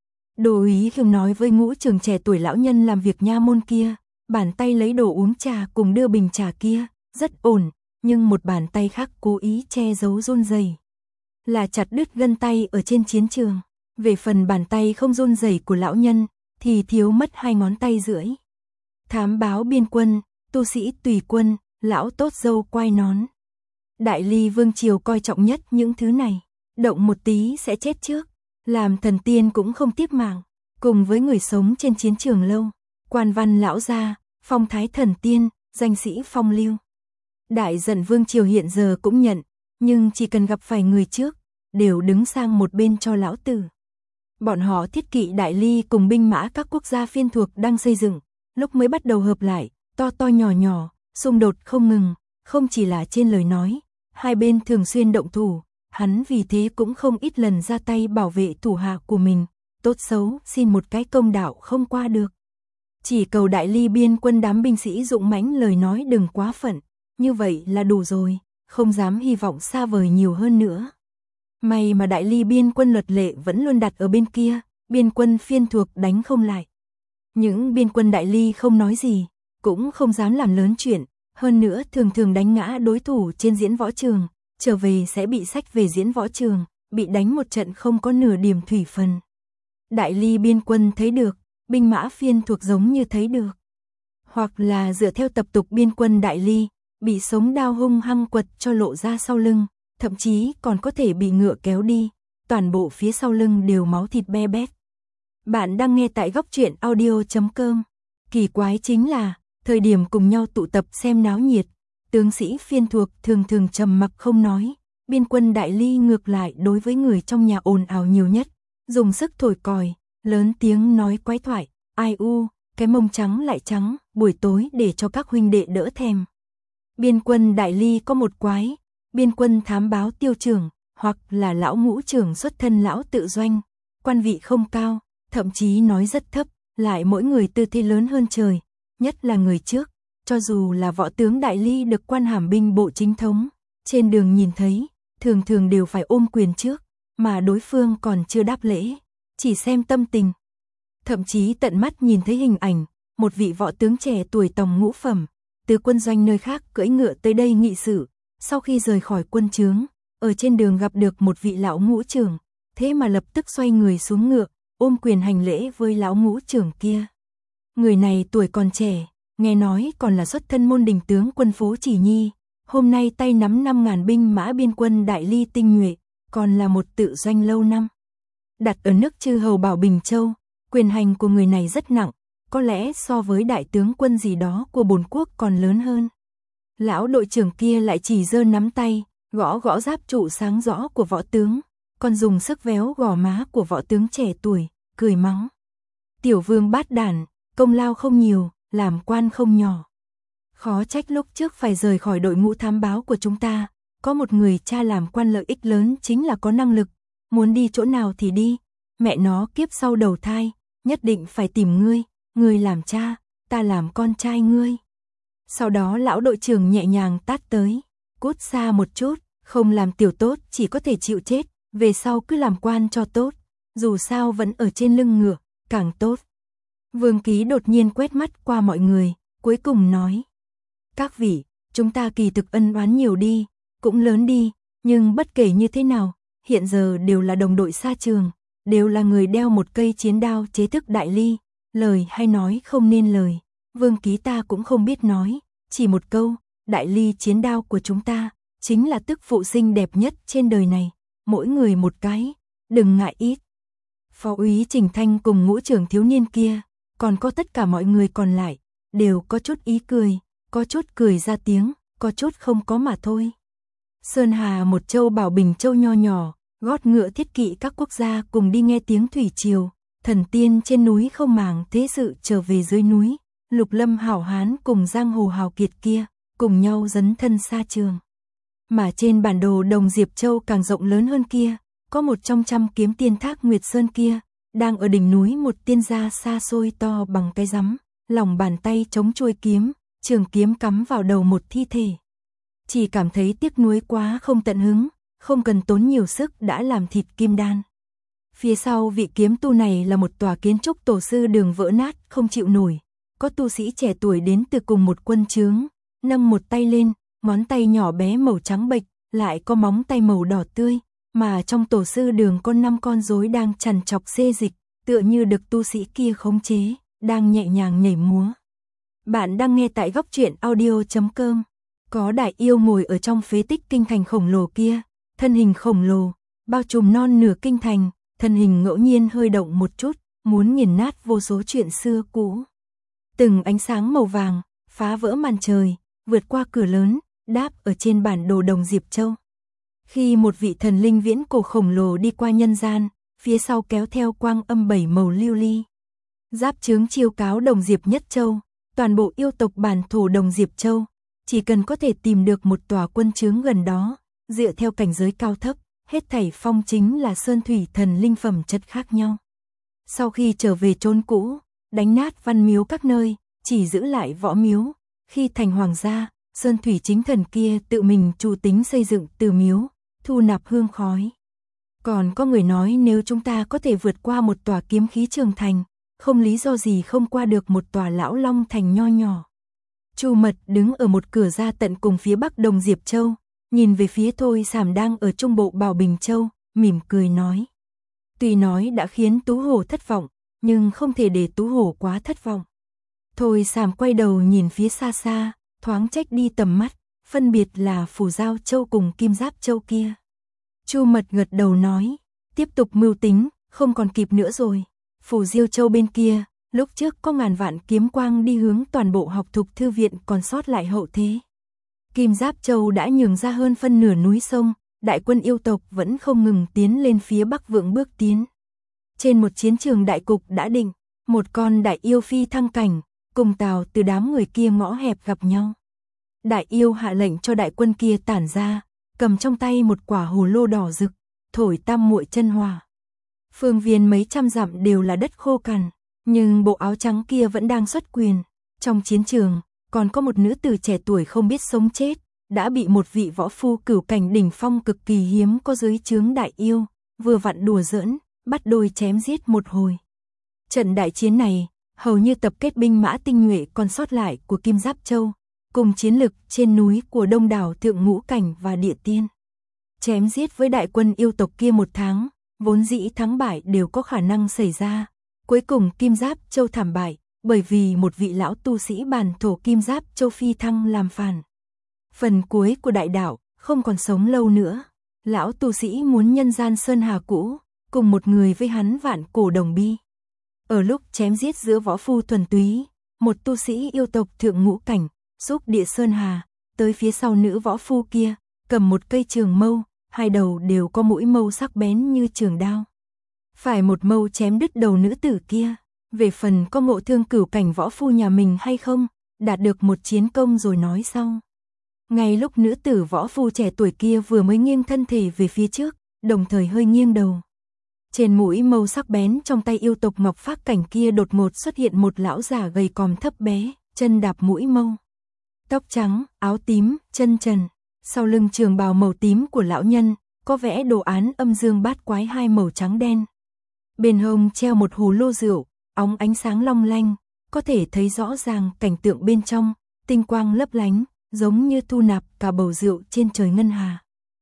Đô úy không nói với ngũ trường trẻ tuổi lão nhân làm việc nha môn kia, bàn tay lấy đồ uống trà cùng đưa bình trà kia, rất ổn, nhưng một bàn tay khác cố ý che giấu run rẩy, là chặt đứt gân tay ở trên chiến trường. Về phần bàn tay không run rẩy của lão nhân, thì thiếu mất hai ngón tay rưỡi. Thám báo biên quân, tu sĩ tùy quân, lão tốt dâu quai nón. Đại ly vương triều coi trọng nhất những thứ này, động một tí sẽ chết trước, làm thần tiên cũng không tiếp mạng, cùng với người sống trên chiến trường lâu, quan văn lão gia, phong thái thần tiên, danh sĩ phong lưu. Đại dần vương triều hiện giờ cũng nhận, nhưng chỉ cần gặp phải người trước, đều đứng sang một bên cho lão tử. Bọn họ thiết kỵ đại ly cùng binh mã các quốc gia phiên thuộc đang xây dựng, lúc mới bắt đầu hợp lại, to to nhỏ nhỏ, xung đột không ngừng, không chỉ là trên lời nói, hai bên thường xuyên động thủ, hắn vì thế cũng không ít lần ra tay bảo vệ thủ hạ của mình, tốt xấu xin một cái công đạo không qua được. Chỉ cầu đại ly biên quân đám binh sĩ dũng mãnh lời nói đừng quá phận, như vậy là đủ rồi, không dám hy vọng xa vời nhiều hơn nữa. May mà đại ly biên quân luật lệ vẫn luôn đặt ở bên kia, biên quân phiên thuộc đánh không lại. Những biên quân Đại Ly không nói gì, cũng không dám làm lớn chuyện, hơn nữa thường thường đánh ngã đối thủ trên diễn võ trường, trở về sẽ bị xách về diễn võ trường, bị đánh một trận không có nửa điểm thủy phần. Đại Ly biên quân thấy được, binh mã phiên thuộc giống như thấy được. Hoặc là dựa theo tập tục biên quân Đại Ly, bị sống đao hung hăng quật cho lộ ra sau lưng, thậm chí còn có thể bị ngựa kéo đi, toàn bộ phía sau lưng đều máu thịt be bét. Bạn đang nghe tại góc truyện audio chấm com. Kỳ quái chính là, thời điểm cùng nhau tụ tập xem náo nhiệt, tướng sĩ phiên thuộc thường thường trầm mặc không nói, biên quân Đại Ly ngược lại đối với người trong nhà ồn ào nhiều nhất, dùng sức thổi còi, lớn tiếng nói quái thoại, ai u, cái mông trắng lại trắng, buổi tối để cho các huynh đệ đỡ thèm. Biên quân Đại Ly có một quái, biên quân thám báo tiêu trưởng, hoặc là lão ngũ trưởng xuất thân lão tự doanh, quan vị không cao, thậm chí nói rất thấp, lại mỗi người tư thế lớn hơn trời, nhất là người trước, cho dù là võ tướng Đại Ly được quan hàm binh bộ chính thống, trên đường nhìn thấy, thường thường đều phải ôm quyền trước, mà đối phương còn chưa đáp lễ, chỉ xem tâm tình. Thậm chí tận mắt nhìn thấy hình ảnh, một vị võ tướng trẻ tuổi tòng ngũ phẩm, từ quân doanh nơi khác cưỡi ngựa tới đây nghị sự, sau khi rời khỏi quân trướng, ở trên đường gặp được một vị lão ngũ trưởng, thế mà lập tức xoay người xuống ngựa, ôm quyền hành lễ với lão ngũ trưởng kia. Người này tuổi còn trẻ, nghe nói còn là xuất thân môn đình tướng quân Phố Chỉ Nhi, hôm nay tay nắm năm ngàn binh mã biên quân Đại Ly tinh nhuệ, còn là một tự doanh lâu năm. Đặt ở nước chư hầu Bảo Bình Châu, quyền hành của người này rất nặng, có lẽ so với đại tướng quân gì đó của bổn quốc còn lớn hơn. Lão đội trưởng kia lại chỉ giơ nắm tay, gõ gõ giáp trụ sáng rõ của võ tướng, còn dùng sức véo gò má của võ tướng trẻ tuổi, cười mắng. Tiểu vương bát đản, công lao không nhiều, làm quan không nhỏ. Khó trách lúc trước phải rời khỏi đội ngũ thám báo của chúng ta, có một người cha làm quan lợi ích lớn chính là có năng lực, muốn đi chỗ nào thì đi, mẹ nó kiếp sau đầu thai, nhất định phải tìm ngươi, ngươi làm cha, ta làm con trai ngươi. Sau đó lão đội trưởng nhẹ nhàng tát tới, cút xa một chút, không làm tiểu tốt chỉ có thể chịu chết, về sau cứ làm quan cho tốt, dù sao vẫn ở trên lưng ngựa, càng tốt. Vương Ký đột nhiên quét mắt qua mọi người, cuối cùng nói. Các vị, chúng ta kỳ thực ân oán nhiều đi, cũng lớn đi, nhưng bất kể như thế nào, hiện giờ đều là đồng đội xa trường, đều là người đeo một cây chiến đao chế thức Đại Ly, lời hay nói không nên lời. Vương Ký ta cũng không biết nói, chỉ một câu, Đại Ly chiến đao của chúng ta, chính là tức phụ xinh đẹp nhất trên đời này, mỗi người một cái, đừng ngại ít. Phó úy Trình Thanh cùng ngũ trưởng thiếu niên kia, còn có tất cả mọi người còn lại, đều có chút ý cười, có chút cười ra tiếng, có chút không có mà thôi. Sơn Hà một châu Bảo Bình Châu nho nhỏ, gót ngựa thiết kỵ các quốc gia cùng đi nghe tiếng thủy triều, thần tiên trên núi không màng thế sự trở về dưới núi, Lục Lâm hảo hán cùng giang hồ hào kiệt kia, cùng nhau dấn thân xa trường. Mà trên bản đồ đồng Diệp Châu càng rộng lớn hơn kia, có một trong trăm kiếm tiên thác Nguyệt Sơn kia, đang ở đỉnh núi một tiên gia xa xôi to bằng cái rắm, lòng bàn tay chống chuôi kiếm, trường kiếm cắm vào đầu một thi thể. Chỉ cảm thấy tiếc nuối quá không tận hứng, không cần tốn nhiều sức đã làm thịt kim đan. Phía sau vị kiếm tu này là một tòa kiến trúc tổ sư đường vỡ nát không chịu nổi, có tu sĩ trẻ tuổi đến từ cùng một quân trướng, nâng một tay lên, ngón tay nhỏ bé màu trắng bệch, lại có móng tay màu đỏ tươi, mà trong tổ sư đường có năm con rối đang trằn trọc xê dịch, tựa như được tu sĩ kia khống chế, đang nhẹ nhàng nhảy múa. Bạn đang nghe tại góc truyện audio chấm com. Có đại yêu ngồi ở trong phế tích kinh thành khổng lồ kia, thân hình khổng lồ, bao trùm non nửa kinh thành, thân hình ngẫu nhiên hơi động một chút, muốn nghiền nát vô số chuyện xưa cũ. Từng ánh sáng màu vàng, phá vỡ màn trời, vượt qua cửa lớn, đáp ở trên bản đồ đồng Diệp Châu. Khi một vị thần linh viễn cổ khổng lồ đi qua nhân gian, phía sau kéo theo quang âm bảy màu lưu ly. Giáp chướng chiêu cáo đồng Diệp Nhất Châu, toàn bộ yêu tộc bản thổ đồng Diệp Châu, chỉ cần có thể tìm được một tòa quân trướng gần đó, dựa theo cảnh giới cao thấp, hết thảy phong chính là sơn thủy thần linh phẩm chất khác nhau. Sau khi trở về chốn cũ, đánh nát văn miếu các nơi, chỉ giữ lại võ miếu, khi thành hoàng gia, sơn thủy chính thần kia tự mình chủ tính xây dựng từ miếu, thu nạp hương khói. Còn có người nói nếu chúng ta có thể vượt qua một tòa kiếm khí trường thành, không lý do gì không qua được một tòa lão long thành nho nhỏ. Chu Mật đứng ở một cửa ra tận cùng phía bắc Đồng Diệp Châu, nhìn về phía Thôi Sàm đang ở trung bộ Bảo Bình Châu, mỉm cười nói. Tuy nói đã khiến Tú Hổ thất vọng, nhưng không thể để Tú Hổ quá thất vọng. Thôi Sàm quay đầu nhìn phía xa xa, thoáng trách đi tầm mắt, phân biệt là Phù Giao Châu cùng Kim Giáp Châu kia. Chu Mật gật đầu nói, tiếp tục mưu tính, không còn kịp nữa rồi. Phù Diêu Châu bên kia, lúc trước có ngàn vạn kiếm quang đi hướng toàn bộ học thục thư viện còn sót lại hậu thế. Kim Giáp Châu đã nhường ra hơn phân nửa núi sông, đại quân yêu tộc vẫn không ngừng tiến lên phía bắc vượng bước tiến. Trên một chiến trường đại cục đã định, một con đại yêu phi thăng cảnh, cùng Tào từ đám người kia ngõ hẹp gặp nhau. Đại yêu hạ lệnh cho đại quân kia tản ra, cầm trong tay một quả hồ lô đỏ rực, thổi tam muội chân hỏa. Phương viên mấy trăm dặm đều là đất khô cằn, nhưng bộ áo trắng kia vẫn đang xuất quyền. Trong chiến trường, còn có một nữ tử trẻ tuổi không biết sống chết, đã bị một vị võ phu cửu cảnh đỉnh phong cực kỳ hiếm có dưới trướng đại yêu, vừa vặn đùa giỡn, bắt đôi chém giết một hồi. Trận đại chiến này, hầu như tập kết binh mã tinh nhuệ còn sót lại của Kim Giáp Châu, cùng chiến lực trên núi của đông đảo thượng ngũ cảnh và địa tiên. Chém giết với đại quân yêu tộc kia một tháng, vốn dĩ thắng bại đều có khả năng xảy ra. Cuối cùng Kim Giáp Châu thảm bại, bởi vì một vị lão tu sĩ bàn thổ Kim Giáp Châu phi thăng làm phản. Phần cuối của đại đạo, không còn sống lâu nữa. Lão tu sĩ muốn nhân gian sơn hà cũ, cùng một người với hắn vạn cổ đồng bi. Ở lúc chém giết giữa võ phu thuần túy, một tu sĩ yêu tộc thượng ngũ cảnh, xúc địa sơn hà, tới phía sau nữ võ phu kia, cầm một cây trường mâu, hai đầu đều có mũi mâu sắc bén như trường đao. Phải một mâu chém đứt đầu nữ tử kia. Về phần có ngộ thương cửu cảnh võ phu nhà mình hay không, đạt được một chiến công rồi nói sau. Ngay lúc nữ tử võ phu trẻ tuổi kia vừa mới nghiêng thân thể về phía trước, đồng thời hơi nghiêng đầu. Trên mũi mâu sắc bén trong tay yêu tộc Ngọc Phác Cảnh kia đột ngột xuất hiện một lão già gầy còm thấp bé, chân đạp mũi mâu. Tóc trắng, áo tím, chân trần. Sau lưng trường bào màu tím của lão nhân, có vẽ đồ án âm dương bát quái hai màu trắng đen. Bên hông treo một hồ lô rượu, óng ánh sáng long lanh, có thể thấy rõ ràng cảnh tượng bên trong, tinh quang lấp lánh, giống như thu nạp cả bầu rượu trên trời ngân hà.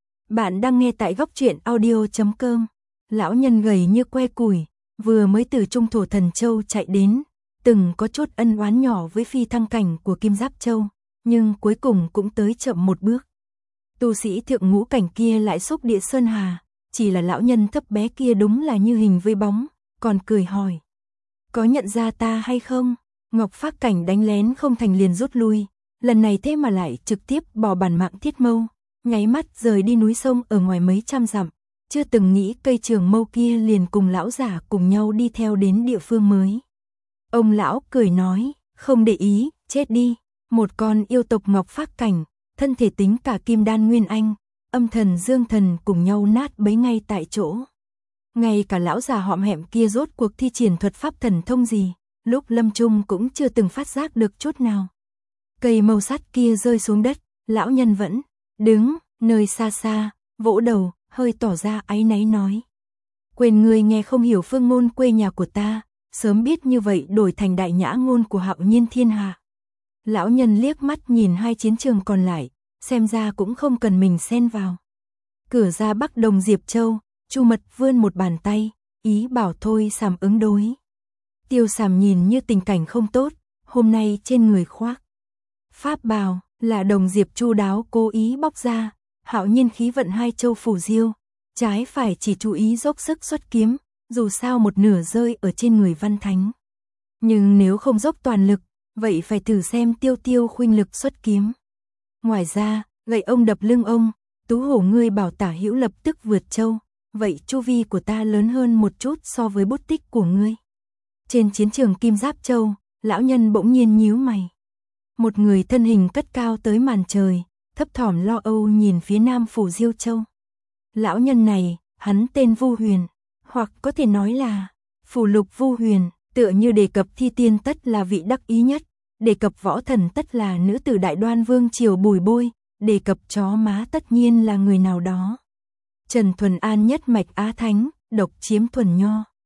Bạn đang nghe tại góc truyện audio chấm com. Lão nhân gầy như que củi, vừa mới từ Trung Thổ Thần Châu chạy đến, từng có chút ân oán nhỏ với phi thăng cảnh của Kim Giáp Châu, nhưng cuối cùng cũng tới chậm một bước. Tu sĩ thượng ngũ cảnh kia lại xúc địa sơn hà, chỉ là lão nhân thấp bé kia đúng là như hình với bóng, còn cười hỏi. Có nhận ra ta hay không? Ngọc Phác Cảnh đánh lén không thành liền rút lui, lần này thế mà lại trực tiếp bỏ bản mạng thiết mâu, nháy mắt rời đi núi sông ở ngoài mấy trăm dặm, chưa từng nghĩ cây trường mâu kia liền cùng lão giả cùng nhau đi theo đến địa phương mới. Ông lão cười nói, không để ý, chết đi. Một con yêu tộc Ngọc Phác Cảnh, thân thể tính cả kim đan nguyên anh, âm thần dương thần cùng nhau nát bấy ngay tại chỗ. Ngay cả lão già hõm hẹm kia rốt cuộc thi triển thuật pháp thần thông gì, lúc lâm chung cũng chưa từng phát giác được chút nào. Cây mâu sắt kia rơi xuống đất, lão nhân vẫn đứng nơi xa xa, vỗ đầu, hơi tỏ ra áy náy nói. Quên người nghe không hiểu phương ngôn quê nhà của ta, sớm biết như vậy đổi thành đại nhã ngôn của Hạo Nhiên thiên hạ. Lão nhân liếc mắt nhìn hai chiến trường còn lại, xem ra cũng không cần mình xen vào. Cửa ra bắc Đồng Diệp Châu, Chu Mật vươn một bàn tay, ý bảo Thôi Sàm ứng đối. Tiêu Sàm nhìn như tình cảnh không tốt, hôm nay trên người khoác pháp bào là Đồng Diệp chu đáo cố ý bóc ra, Hạo Nhiên khí vận hai châu phủ diêu, trái phải chỉ chú ý dốc sức xuất kiếm, dù sao một nửa rơi ở trên người Văn Thánh. Nhưng nếu không dốc toàn lực, vậy phải thử xem Tiêu Tiêu khuynh lực xuất kiếm. Ngoài ra, gậy ông đập lưng ông, Tú Hổ ngươi bảo Tả Hữu lập tức vượt châu, vậy chu vi của ta lớn hơn một chút so với bút tích của ngươi. Trên chiến trường Kim Giáp Châu, lão nhân bỗng nhiên nhíu mày. Một người thân hình cất cao tới màn trời, thấp thỏm lo âu nhìn phía nam phủ Diêu Châu. Lão nhân này, hắn tên Vu Huyền, hoặc có thể nói là Phủ Lục Vu Huyền, tựa như đề cập thi tiên tất là vị đắc ý nhất, đề cập võ thần tất là nữ tử Đại Đoan vương triều Bùi Bôi, đề cập chó má tất nhiên là người nào đó. Trần Thuần An nhất mạch Á Thánh, độc chiếm thuần nho.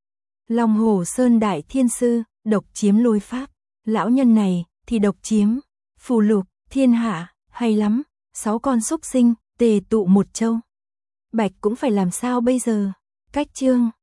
Long Hồ Sơn Đại Thiên Sư, độc chiếm lôi pháp. Lão nhân này, thì độc chiếm. Phù lục, thiên hạ, hay lắm. Sáu con súc sinh, tề tụ một châu. Bạch cũng phải làm sao bây giờ? Cách chương.